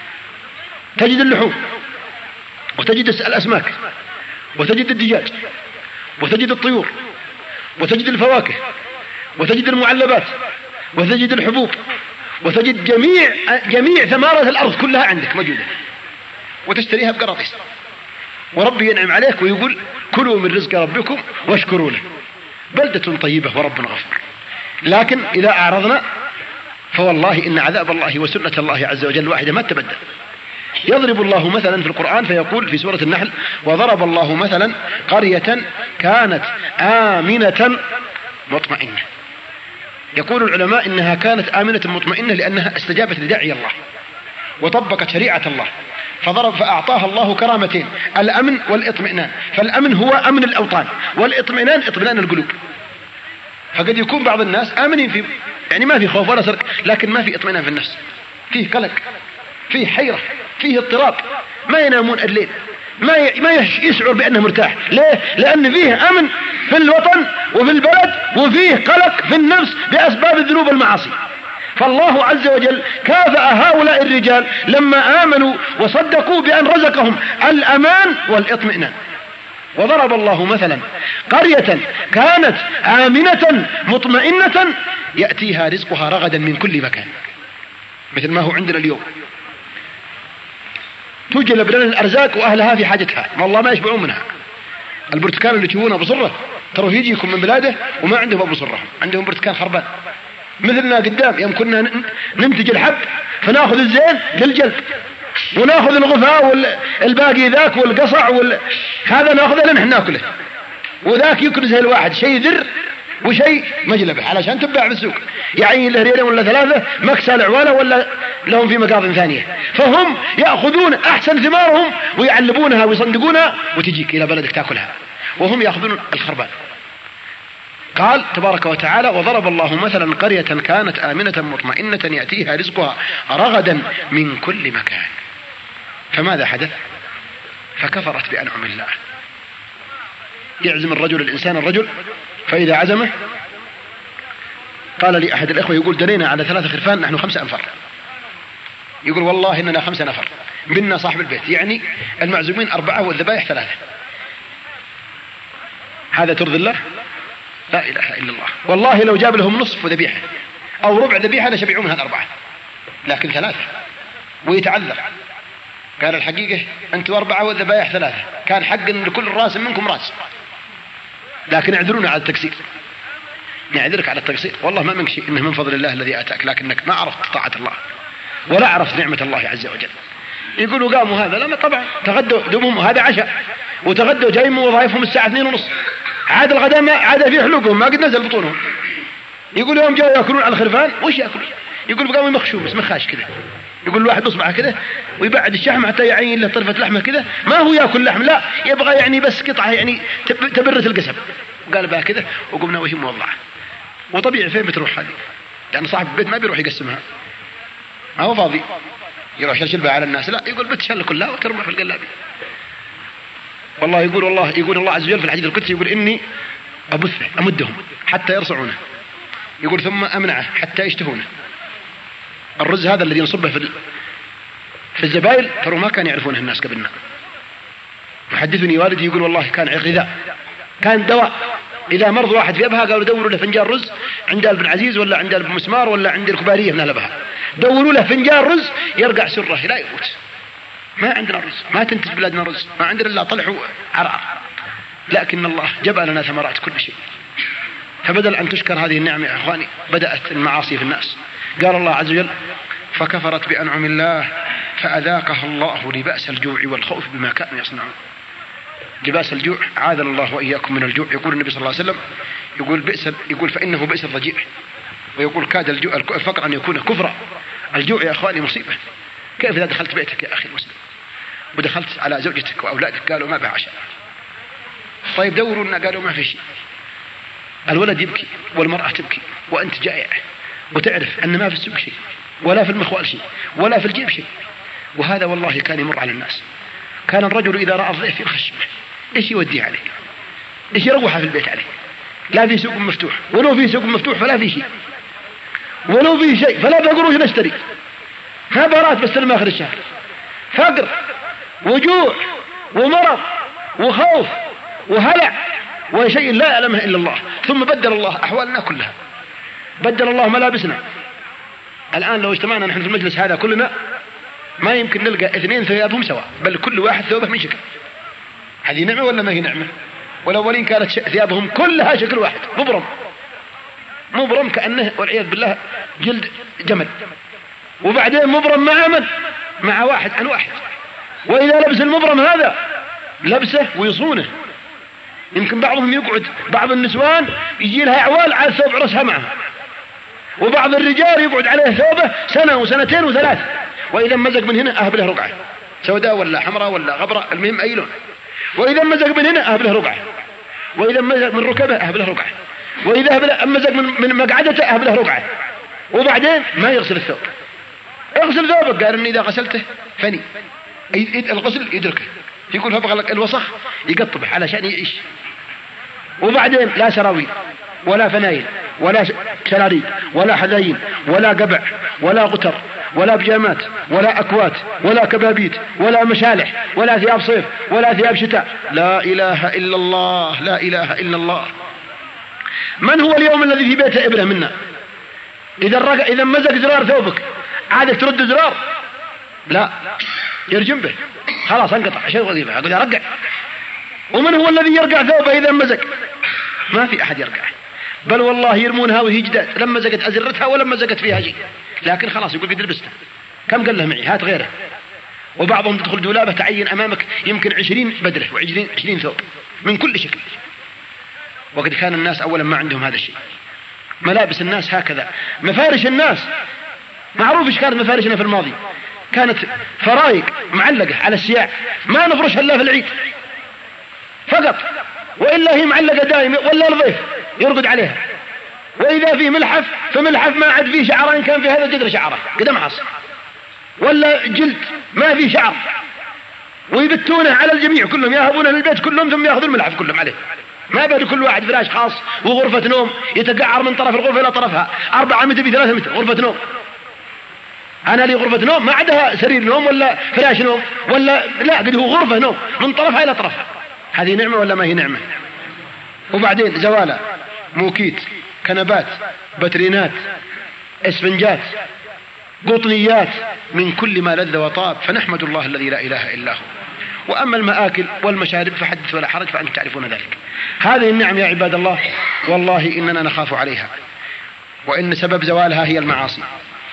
تجد اللحوم وتجد الأسماك وتجد الدجاج وتجد الطيور وتجد الفواكه وتجد المعلبات وتجد الحبوب وتجد جميع ثمرات الأرض كلها عندك موجودة، وتشتريها بقراطيس. وربي ينعم عليك ويقول كلوا من رزق ربكم واشكروا له بلدة طيبة ورب غفور. لكن إذا أعرضنا فوالله إن عذاب الله وسنة الله عز وجل واحدة ما تبدل. يضرب الله مثلا في القرآن فيقول في سورة النحل وضرب الله مثلا قرية كانت آمنة مطمئنة. يقول العلماء إنها كانت آمنة مطمئنة لأنها استجابت لداعي الله وطبقت شريعة الله، فأعطاها الله كرامتين، الأمن والإطمئنان. فالأمن هو أمن الأوطان، والإطمئنان إطمئنان القلوب. فقد يكون بعض الناس آمنين في يعني ما في خوف ولا سرق، لكن ما في إطمئنان في النفس، فيه قلق، فيه حيرة، فيه اضطراب، ما ينامون الليل، ما يشعر بأنه مرتاح. ليه؟ لأن فيه أمن في الوطن وفي البلد، وفيه قلق في النفس بأسباب الذنوب والمعاصي. فالله عز وجل كافأ هؤلاء الرجال لما آمنوا وصدقوا بأن رزقهم الأمان والإطمئنان. وضرب الله مثلا قرية كانت آمنة مطمئنة يأتيها رزقها رغدا من كل مكان، مثل ما هو عندنا اليوم تجلب لنا الأرزاق وأهلها في حاجتها، والله ما يشبعون منها. البرتكان اللي تشوفونه أبو صرة ترى يجيكم من بلاده وما عندهم أبو صرة، عندهم برتكان خربان مثلنا قدام. يوم كنا ننتج الحب فناخذ الزين للجلب وناخذ الغثاء والباقي ذاك والقصع هذا ناخذه لنحن ناكله، وذاك يكنزه الواحد شيء ذر وشيء مجلبه علشان تباع بالسوق، يعين له ريالين ولا ثلاثة مكسى العوالة ولا لهم في مقاض ثانية. فهم يأخذون أحسن ثمارهم ويعلبونها ويصندقونها وتجيك إلى بلدك تأكلها، وهم يأخذون الخربان. قال تبارك وتعالى وضرب الله مثلا قرية كانت آمنة مطمئنة يأتيها رزقها رغدا من كل مكان. فماذا حدث؟ فكفرت بأنعم الله. يعزم الإنسان فإذا عزمه قال لي أحد الأخوة يقول دلينا على 3 خرفان نحن 5 أنفار، يقول والله إننا 5 نفر منا صاحب البيت، يعني المعزومين 4 والذبائح 3. هذا ترضي الله؟ لا إله إلا الله. والله لو جاب لهم نصف ذبيحة أو ربع ذبيحة لشبعوا منها 4، لكن 3 ويتعذر. قال الحقيقة أنتوا 4 والذبائح 3، كان حق أن لكل راس منكم راس، لكن اعذرونا على التقصير، نعذرك على التقصير، والله ما منك شيء، إنه من فضل الله الذي آتاك، لكنك ما عرفت طاعة الله. ولا عرف نعمة الله عز وجل. يقولوا قاموا هذا لما طبعا تغدوا دومهم هذا عشاء، وتغدوا جاي من وظائفهم الساعة 2:30، عاد الغداء ما عاد في حلوقهم ما قد نزل بطونهم. يقول يوم جاءوا يأكلون على الخرفان وش يأكلون؟ يقول بقاموا يمخشوا بس مخاش كذا، يقول الواحد بصبعه كده ويبعد الشحم حتى يعين له طرفة لحمة كده، ما هو يأكل لحم لا، يبغى يعني بس قطعة يعني تبرة القسم. قال بها كده وقمنا وش موضعه. وطبيعي فين بتروح هذه؟ يعني صاحب البيت ما بيروح يقسمها، ما هو فاضي يروح يشلبها على الناس، لا يقول بتشل كلها وترمى في القلابي. والله يقول الله عز وجل في الحديث القدسي يقول إني أبثه أمدهم حتى يرصعونه، يقول ثم أمنعه حتى يشتهونه. الرز هذا الذي نصبه في الزبائل ترى ما كان يعرفونه الناس قبلنا. يحدثني والدي يقول والله كان غذاء، كان دواء. إذا مرض واحد في أبها قالوا دوروا له فنجان رز عند ابن عزيز ولا عند ابن مسمار ولا عند الكبارية من أبها، دوروا له فنجان رز يرقع سره لا يموت. ما عندنا رز، ما تنتج بلادنا رز، ما عندنا إلا طلح وعرعر، لكن الله جبأ لنا ثمرات كل شيء. فبدل أن تشكر هذه النعمة يا أخواني بدأت المعاصي في الناس. قال الله عز وجل فكفرت بأنعم الله فأذاقها الله لبأس الجوع والخوف بما كانوا يصنعون. لباس الجوع عاذنا الله وإياكم من الجوع. يقول النبي صلى الله عليه وسلم يقول فإنه بئس الضجيع، ويقول كاد الفقر أن يكون كفرا. الجوع يا أخواني مصيبة. كيف إذا دخلت بيتك يا أخي المسلم ودخلت على زوجتك وأولادك قالوا ما بها عشاء، طيب دوروا لنا قالوا ما في شيء، الولد يبكي والمرأة تبكي وأنت جائع وتعرف أن ما في السوق شيء ولا في المخوال شيء ولا في الجيب شيء. وهذا والله كان يمر على الناس. كان الرجل إذا رأى الضيف يخشمه، إيش يوديه عليه، إيش يروحه في البيت عليه. لا في سوق مفتوح، ولو في سوق مفتوح فلا في شيء، ولو في شيء فلا بقروش نشتري، خبرات بس لما آخر الشهر، فقر وجوع ومرض وخوف وهلع وشيء لا يعلمه إلا الله. ثم بدل الله أحوالنا كلها، بدل الله ملابسنا. الآن لو اجتمعنا نحن في المجلس هذا كلنا ما يمكن نلقى 2 ثيابهم سواء، بل كل واحد ثوبه من شكل. هذه نعمة ولا ما هي نعمة؟ والأولين كانت ثيابهم كلها شكل واحد، مبرم كأنه والعياذ بالله جلد جمل، وبعدين مبرم مع واحد عن واحد. وإذا لبس المبرم هذا لبسه ويصونه، يمكن بعضهم يقعد، بعض النسوان يجي لها أعوال على ثوب عرسها معها، وبعض الرجال يقعد عليه ثوبه 1 و2 و3، وإذا مزق من هنا أهب له رقعة سوداء ولا حمراء ولا غبراء المهم أي لون، وإذا مزق من هنا أهب له رقعة، وإذا مزق من ركبه أهب له رقعة، وإذا مزق من مقعدته أهب له رقعة. وبعدين ما يغسل الثوب، اغسل ثوبك، قال إني إذا غسلته فني الغسل يدركه، يقول فبغى لك الوسخ يقطبه علشان يعيش. وبعدين لا سراويل ولا فنايل ولا شلاريب ولا حذايين ولا قبع ولا غتر ولا بجامات ولا أكوات ولا كبابيت ولا مشالح ولا ثياب صيف ولا ثياب شتاء. لا إله إلا الله، لا إله إلا الله. من هو اليوم الذي في بيته إبرة منا؟ إذا مزق زرار ثوبك عادك ترد زرار؟ لا، يرجم به خلاص انقطع شيء وظيفة، أقول يرقع. ومن هو الذي يرقع ثوبه إذا مزق؟ ما في أحد يرقع، بل والله يرمونها وهي جداد، لما زقت أزرتها ولما زقت فيها شيء، لكن خلاص يقول قد لبستها، كم قال له معي هات غيره. وبعضهم تدخل دولابه تعين أمامك يمكن 20 بدلة و20 ثوب من كل شكل. وقد كان الناس أولا ما عندهم هذا الشيء. ملابس الناس هكذا، مفارش الناس معروف إيش كانت مفارشنا في الماضي، كانت فرايق معلقة على السياع، ما نفرشها إلا في العيد فقط، وإلا هي معلقة دائما، ولا الضيف يرقد عليها. وإذا في ملحف فملحف ما عاد فيه شعر، إن كان في هذا قدر شعره قدم حص، ولا جلد ما في شعر، ويبتونه على الجميع كلهم، يهبونه للبيت كلهم ثم يأخذوا الملحف كلهم عليه. ما بده كل واحد فراش خاص وغرفة نوم يتقعر من طرف الغرفة إلى طرفها 4 متر ب3 متر غرفة نوم. أنا لي غرفة نوم ما عندها سرير نوم ولا فراش نوم ولا لا، قد هو غرفة نوم من طرفها إلى طرفها. هذه نعمة ولا ما هي نعمة؟ وبعدين زوالة، موكيت، كنبات، بترينات، اسفنجات، قطنيات، من كل ما لذ وطاب، فنحمد الله الذي لا إله إلا هو. وأما المآكل والمشارب فحدث ولا حرج، فأنتم تعرفون ذلك. هذه النعم يا عباد الله والله إننا نخاف عليها، وإن سبب زوالها هي المعاصي.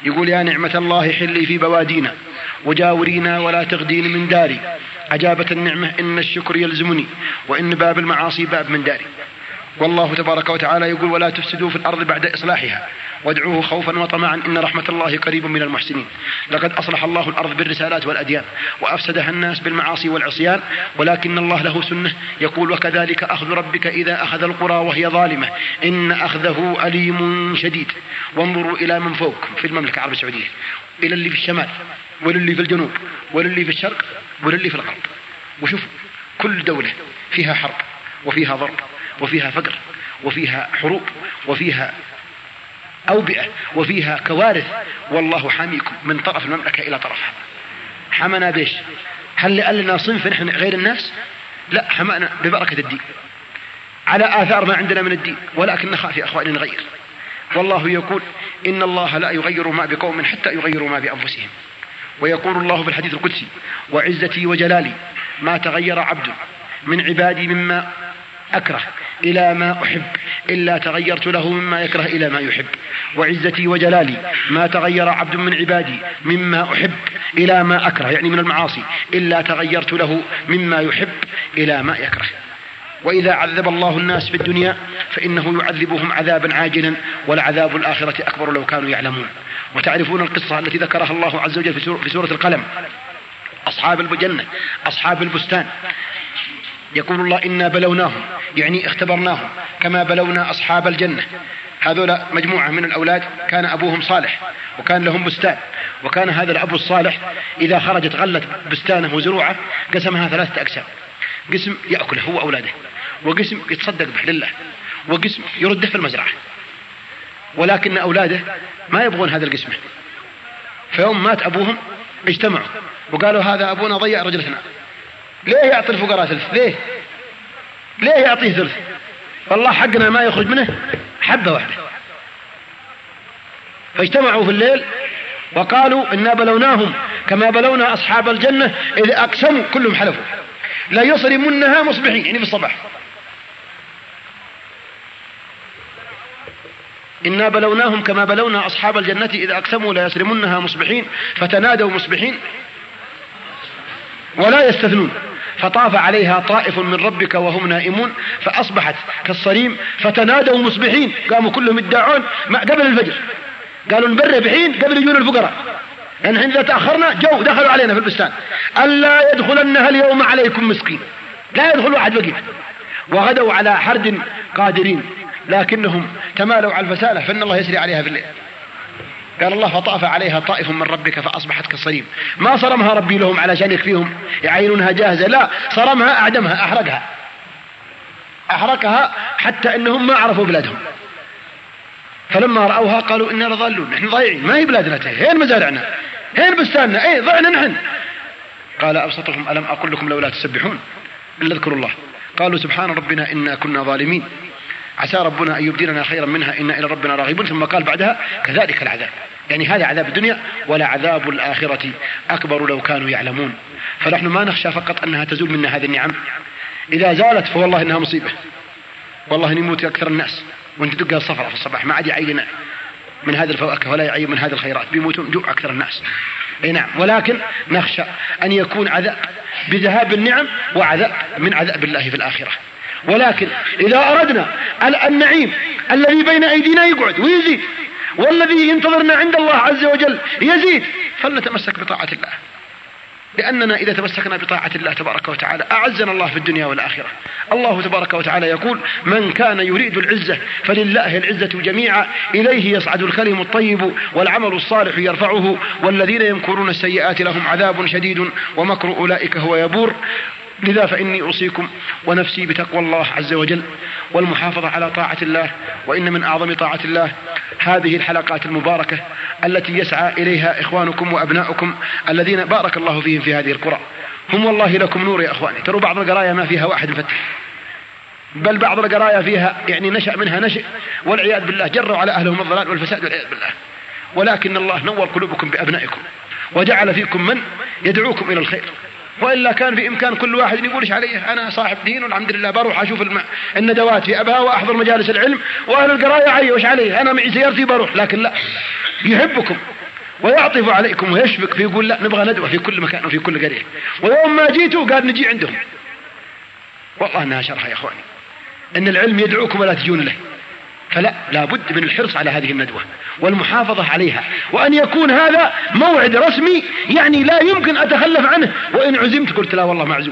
يقول يا نعمة الله حلي في بوادينا وجاورينا ولا تغدين من داري. أجابت النعمة إن الشكر يلزمني وإن باب المعاصي باب من داري. والله تبارك وتعالى يقول ولا تفسدوا في الأرض بعد إصلاحها وادعوه خوفا وطمعا إن رحمة الله قريب من المحسنين. لقد أصلح الله الأرض بالرسالات والأديان وأفسدها الناس بالمعاصي والعصيان، ولكن الله له سنة يقول وكذلك أخذ ربك إذا أخذ القرى وهي ظالمة إن أخذه أليم شديد. وانظروا إلى من فوق في المملكة العربية السعودية، إلى اللي في الشمال وللي في الجنوب وللي في الشرق وللي في الغرب، وشوفوا كل دولة فيها حرب وفيها ضرب وفيها فقر وفيها حروب وفيها أوبئة وفيها كوارث، والله حاميكم من طرف المملكة إلى طرفها. حمنا بيش؟ هل لنا صنف نحن غير الناس؟ لا، حمانا ببركة الدين على آثار ما عندنا من الدين، ولكن نخاف يا أخواني نغير. والله يقول إن الله لا يغير ما بقوم حتى يغيروا ما بأنفسهم. ويقول الله في الحديث القدسي وعزتي وجلالي ما تغير عبد من عبادي مما أكره إلى ما أحب إلا تغيرت له مما يكره إلى ما يحب. وعزتي وجلالي ما تغير عبد من عبادي مما أحب إلى ما أكره، يعني من المعاصي، إلا تغيرت له مما يحب إلى ما يكره. وإذا عذب الله الناس في الدنيا فإنه يعذبهم عذابا عاجلا ولعذاب الآخرة أكبر لو كانوا يعلمون. وتعرفون القصة التي ذكرها الله عز وجل في سورة القلم، أصحاب الجنة أصحاب البستان، يقول الله إنا بلوناهم، يعني اختبرناهم كما بلونا أصحاب الجنة. هذول مجموعة من الأولاد كان أبوهم صالح وكان لهم بستان، وكان هذا الأب الصالح إذا خرجت غلت بستانه وزروعه قسمها 3 أقسام، قسم يأكله هو أولاده، وقسم يتصدق به لله، وقسم يرده في المزرعة. ولكن أولاده ما يبغون هذا القسم، فيوم مات أبوهم اجتمعوا وقالوا هذا أبونا ضيع رجلتنا، ليه يعطي الفقراء ثلث؟ ليه يعطيه ثلث؟ والله حقنا ما يخرج منه حبة واحدة. فاجتمعوا في الليل وقالوا إنا بلوناهم كما بلونا أصحاب الجنة إذ أقسموا، كلهم حلفوا لا يصرمنها مصبحين، يعني في الصباح. إنا بلوناهم كما بلونا أصحاب الجنة إذ أقسموا لا يصرمنها مصبحين فتنادوا مصبحين ولا يستثنون فطاف عليها طائف من ربك وهم نائمون فأصبحت كالصريم فتنادوا مصبحين، قاموا كلهم يدعون قبل الفجر، قالوا نبرئ بحين قبل يجون الفقراء، لأن إذا تأخرنا دخلوا علينا في البستان، ألا يدخلنها اليوم عليكم مسكين، لا يدخل واحد بقي. وغدوا على حرد قادرين لكنهم تمالوا على الفسالة فإن الله يسري عليها في الليل. قال الله فطاف عليها طائف من ربك فأصبحت كالصريم. ما صرمها ربي لهم علشان يكفيهم يعينونها جاهزة، لا، صرمها أعدمها أحرقها حتى إنهم ما عرفوا بلادهم. فلما رأوها قالوا إنا لضالون، نحن ضايعين، ما هي بلادنا، هين مزارعنا، هين بستاننا، ضعنا نحن. قال أبسطهم ألم أقل لكم لولا تسبحون إلا اذكروا الله. قالوا سبحان ربنا إنا كنا ظالمين عسى ربنا أن يبدلنا خيرا منها إنا إلى ربنا راغبون. ثم قال بعدها كذلك العذاب، يعني هذا عذاب الدنيا ولا عذاب الآخرة أكبر لو كانوا يعلمون. فنحن ما نخشى فقط أنها تزول منا هذه النعم، إذا زالت فوالله إنها مصيبة، والله نموت أكثر الناس وانت تلقى الصفرة في الصباح ما عاد يعينا من هذه الفواكه ولا يعين من هذه الخيرات، بيموتون جوع أكثر الناس. أي نعم، ولكن نخشى أن يكون عذاب بذهاب النعم وعذاب من عذاب الله في الآخرة. ولكن إذا أردنا النعيم الذي بين أيدينا يقعد ويزيد، والذي ينتظرنا عند الله عز وجل يزيد، فلنتمسك بطاعة الله، لأننا إذا تمسكنا بطاعة الله تبارك وتعالى أعزنا الله في الدنيا والآخرة. الله تبارك وتعالى يقول من كان يريد العزة فلله العزة جميعا إليه يصعد الكلم الطيب والعمل الصالح يرفعه والذين يمكرون السيئات لهم عذاب شديد ومكر أولئك هو يبور. لذا فإني أوصيكم ونفسي بتقوى الله عز وجل والمحافظة على طاعة الله، وإن من أعظم طاعة الله هذه الحلقات المباركة التي يسعى إليها إخوانكم وأبناؤكم الذين بارك الله فيهم في هذه القرى. هم والله لكم نور يا أخواني. تروا بعض القرايا ما فيها واحد مفتح، بل بعض القرايا فيها يعني نشأ منها نشأ والعياذ بالله، جروا على أهلهم الضلال والفساد والعياذ بالله. ولكن الله نور قلوبكم بأبنائكم وجعل فيكم من يدعوكم إلى الخير، وإلا كان في إمكان كل واحد يقولش عليه أنا صاحب دين والحمد لله بروح أشوف الندوات في أبها وأحضر مجالس العلم وأهل القراية عي وش عليه أنا معي سيارتي بروح. لكن لا، يحبكم ويعطف عليكم ويشفق فيقول لا نبغى ندوة في كل مكان وفي كل قرية، ويوم ما جيتوا قال نجي عندهم. والله انها شرحة يا اخواني، ان العلم يدعوكم ولا تجون له. فلا لابد من الحرص على هذه الندوة والمحافظة عليها، وأن يكون هذا موعد رسمي يعني لا يمكن أتخلف عنه. وإن عزمت قلت لا والله معزوم.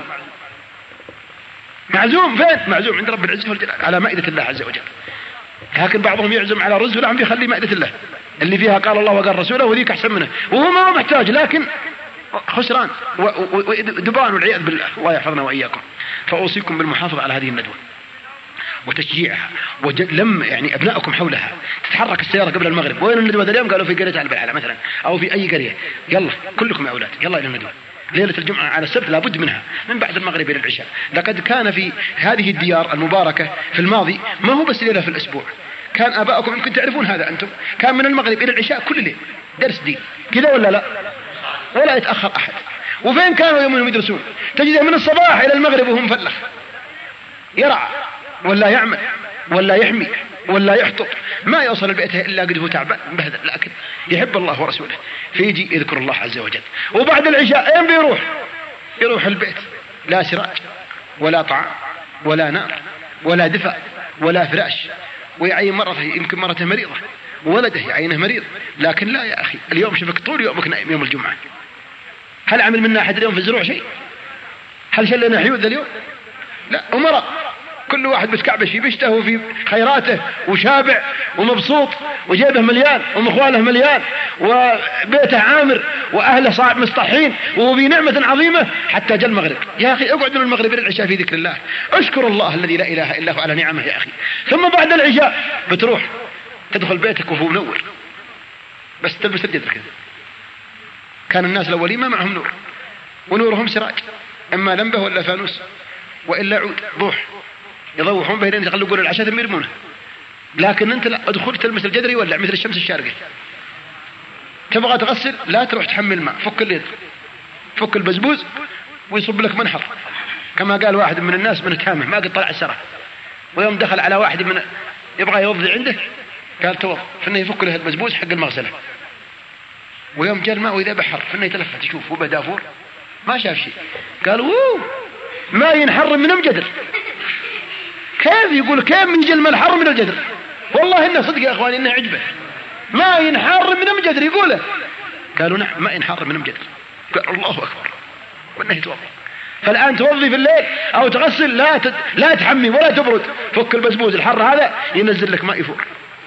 معزوم فين؟ معزوم عند رب العزة والجلال على مائدة الله عز وجل. لكن بعضهم يعزم على رز ولحم يخلي مائدة الله اللي فيها قال الله وقال رسوله وذيك أحسن منه، وهو ما هو محتاج، لكن خسران ودبان والعياذ بالله، الله يحفظنا وإياكم. فأوصيكم بالمحافظة على هذه الندوة وتشجيعها، ولم يعني أبنائكم حولها. تتحرك السيارة قبل المغرب، وين الندوة اليوم؟ قالوا في قرية البلعلة مثلا أو في أي قرية، يلا كلكم يا أولاد يلا إلى الندوة. ليلة الجمعة على السبت لابد منها من بعد المغرب إلى العشاء. لقد كان في هذه الديار المباركة في الماضي ما هو بس ليلة في الأسبوع، كان آباؤكم يمكن تعرفون هذا أنتم، كان من المغرب إلى العشاء كل ليل درس دين كذا ولا لا؟ ولا يتأخر أحد. وفين كانوا يومهم يدرسون؟ تجده من الصباح إلى المغرب وهم مفلخ، يرعى ولا يعمل ولا يحمي ولا يحطب، ما يوصل البيت إلا قد هو تعبان مبهدل، لكن يحب الله ورسوله فيجي يذكر الله عز وجل. وبعد العشاء أين بيروح؟ يروح البيت لا سراج ولا طعام ولا نار ولا دفء ولا فراش، ويعين مرته يمكن مرته مريضة وولده يعينه مريض، لكن لا يا أخي اليوم شفك طول يومك نائم يوم الجمعة. هل عمل منا أحد اليوم في الزروع شيء؟ هل شلنا حيوذ ذا اليوم؟ لا، ومرض كل واحد بتكعبش في بشته وفي خيراته وشابع ومبسوط وجيبه مليان ومخواله مليان وبيته عامر وأهله صاحب مسطحين وهو في نعمة عظيمة حتى جاء المغرب. يا أخي اقعد من المغرب إلى العشاء في ذكر الله، اشكر الله الذي لا إله إلا هو على نعمه يا أخي. ثم بعد العشاء بتروح تدخل بيتك وهو منور، بس تلبس الجدر كذا. كان الناس الأولين ما معهم نور، ونورهم سراج إما لمبه ولا فانوس وإلا عود ضوح يضوحون بينهم يقلقون العشاء ثم يرمونه. لكن أنت لا، ادخل تلمس الجدر يولع مثل الشمس الشارقة. تبغى تغسل لا تروح تحمل ماء، فك اليد فك البزبوز ويصب لك منحر، كما قال واحد من الناس من التامه ما قد طلع السرة، ويوم دخل على واحد من يبغى يوضي عنده قال توض، فإنه يفك له البزبوز حق المغسلة. ويوم جاء الماء وإذا بحر فإنه يتلفت يشوف هو بدافور ما شاف شيء، قال ما ينحر من الجدر. كيف يقول كيف من جل الحر من الجدر؟ والله إنه صدق يا أخواني إنه عجبه، ما ينحر من الجدر يقوله. قالوا نعم ما ينحر من الجدر. قال الله أكبر، وإنه يتوضا. فالآن توضي في الليل أو تغسل لا تحمي ولا تبرد، فك البزبوز الحر هذا ينزل لك ماء يفور.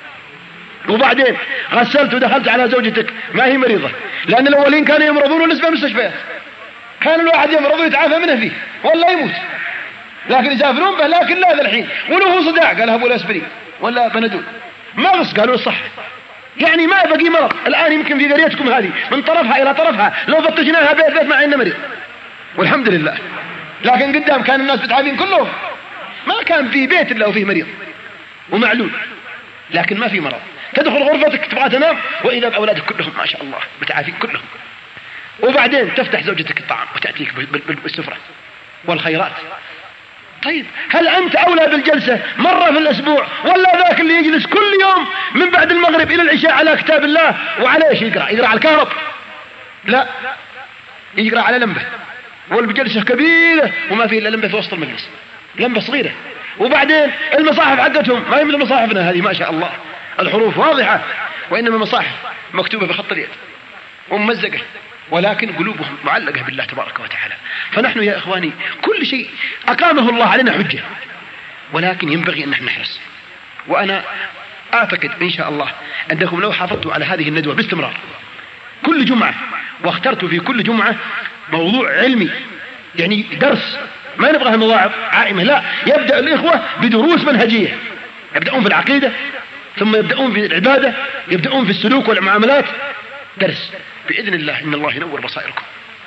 وبعدين غسلت ودخلت على زوجتك ما هي مريضة، لأن الأولين كانوا يمرضون ونسبة مستشفيات، كان الواحد يمرض ويتعافى منه فيه ولا يموت، لكن يسافرون به. لكن لا ذا الحين ولو هو صداع قال هبوا الأسبرين ولا بندول مغص قالوا الصح، يعني ما بقي مرض. الآن يمكن في قريتكم هذه من طرفها إلى طرفها لو فتشناها بيت ما عندنا مريض والحمد لله، لكن قدام كان الناس متعافين كلهم، ما كان في بيت إلا وفيه مريض ومعلول، لكن ما في مرض. تدخل غرفتك تبغى تنام وإذا بأولادك كلهم ما شاء الله متعافين كلهم. وبعدين تفتح زوجتك الطعام وتأتيك بالسفرة والخيرات. طيب هل أنت أولى بالجلسة مرة في الأسبوع ولا ذاك اللي يجلس كل يوم من بعد المغرب إلى العشاء على كتاب الله وعلى إيش يقرأ على الكهرب؟ لا، يقرأ على لمبة، والجلسة كبيرة وما في إلا لمبة في وسط المجلس، لمبة صغيرة. وبعدين المصاحف حقتهم ما هي مثل مصاحفنا هذه ما شاء الله الحروف واضحة، وإنما مصاحف مكتوبة بخط اليد وممزقة، ولكن قلوبهم معلقة بالله تبارك وتعالى. فنحن يا إخواني كل شيء أقامه الله علينا حجة، ولكن ينبغي أن نحن نحرص. وأنا أعتقد إن شاء الله أنكم لو حافظتوا على هذه الندوة باستمرار كل جمعة، واخترت في كل جمعة موضوع علمي يعني درس، ما نبغاها مواعظ عائمة، لا، يبدأ الإخوة بدروس منهجية، يبدأون في العقيدة ثم يبدأون في العبادة، يبدأون في السلوك والمعاملات، درس بإذن الله. إن الله ينور بصائركم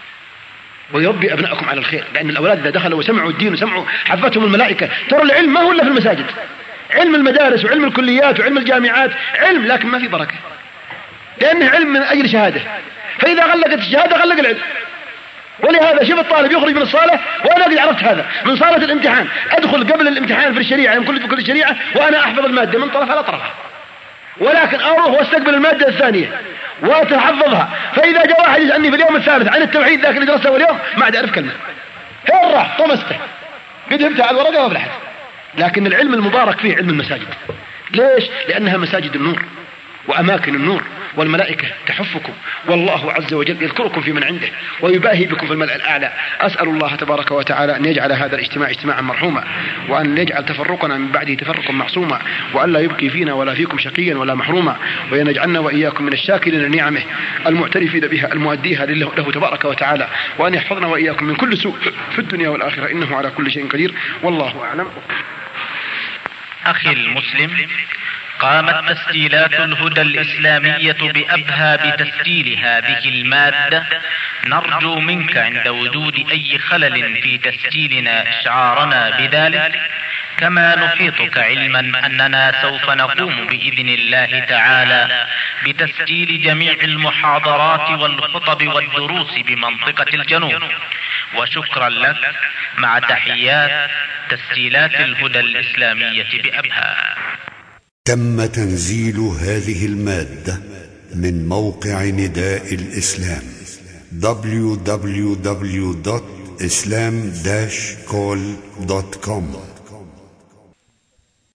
ويربي أبنائكم على الخير، لأن الأولاد إذا دخلوا وسمعوا الدين وسمعوا حفتهم الملائكة. ترى العلم ما هو إلا في المساجد، علم المدارس وعلم الكليات وعلم الجامعات علم، لكن ما في بركة، لأنه علم من أجل شهادة، فإذا غلقت الشهادة غلق العلم. ولهذا شوف الطالب يخرج من الصالة، وأنا قد عرفت هذا من صالة الامتحان، أدخل قبل الامتحان في الشريعة يوم كل الشريعة وأنا أحفظ المادة من طرفها لطرفها، ولكن أروح واستقبل المادة الثانية وأتحفظها. فإذا جاء واحد يسألني في اليوم الثالث عن التوحيد ذاك اللي درسته اليوم ما عاد أعرف كلمة، فين راح؟ طمسته، قد همت على الورقة وابلحت. لكن العلم المبارك فيه علم المساجد. ليش؟ لأنها مساجد النور وأماكن النور، والملائكة تحفكم، والله عز وجل يذكركم في من عنده ويباهي بكم في الملأ الأعلى. أسأل الله تبارك وتعالى أن يجعل هذا الاجتماع اجتماعا مرحوما، وأن يجعل تفرقنا من بعده تفرقا معصوما، وأن لا يبقي فينا ولا فيكم شقيا ولا محروما، وأن يجعلنا وإياكم من الشاكرين لنعمه المعترفين بها المؤديها له تبارك وتعالى، وأن يحفظنا وإياكم من كل سوء في الدنيا والآخرة، إنه على كل شيء قدير، والله أعلم. أخي المسلم، قامت تسجيلات الهدى الإسلامية بأبها بتسجيل هذه المادة. نرجو منك عند وجود أي خلل في تسجيلنا إشعارنا بذلك، كما نحيطك علما أننا سوف نقوم بإذن الله تعالى بتسجيل جميع المحاضرات والخطب والدروس بمنطقة الجنوب. وشكرا لك، مع تحيات تسجيلات الهدى الإسلامية بأبها. تم تنزيل هذه المادة من موقع نداء الإسلام www.islam-call.com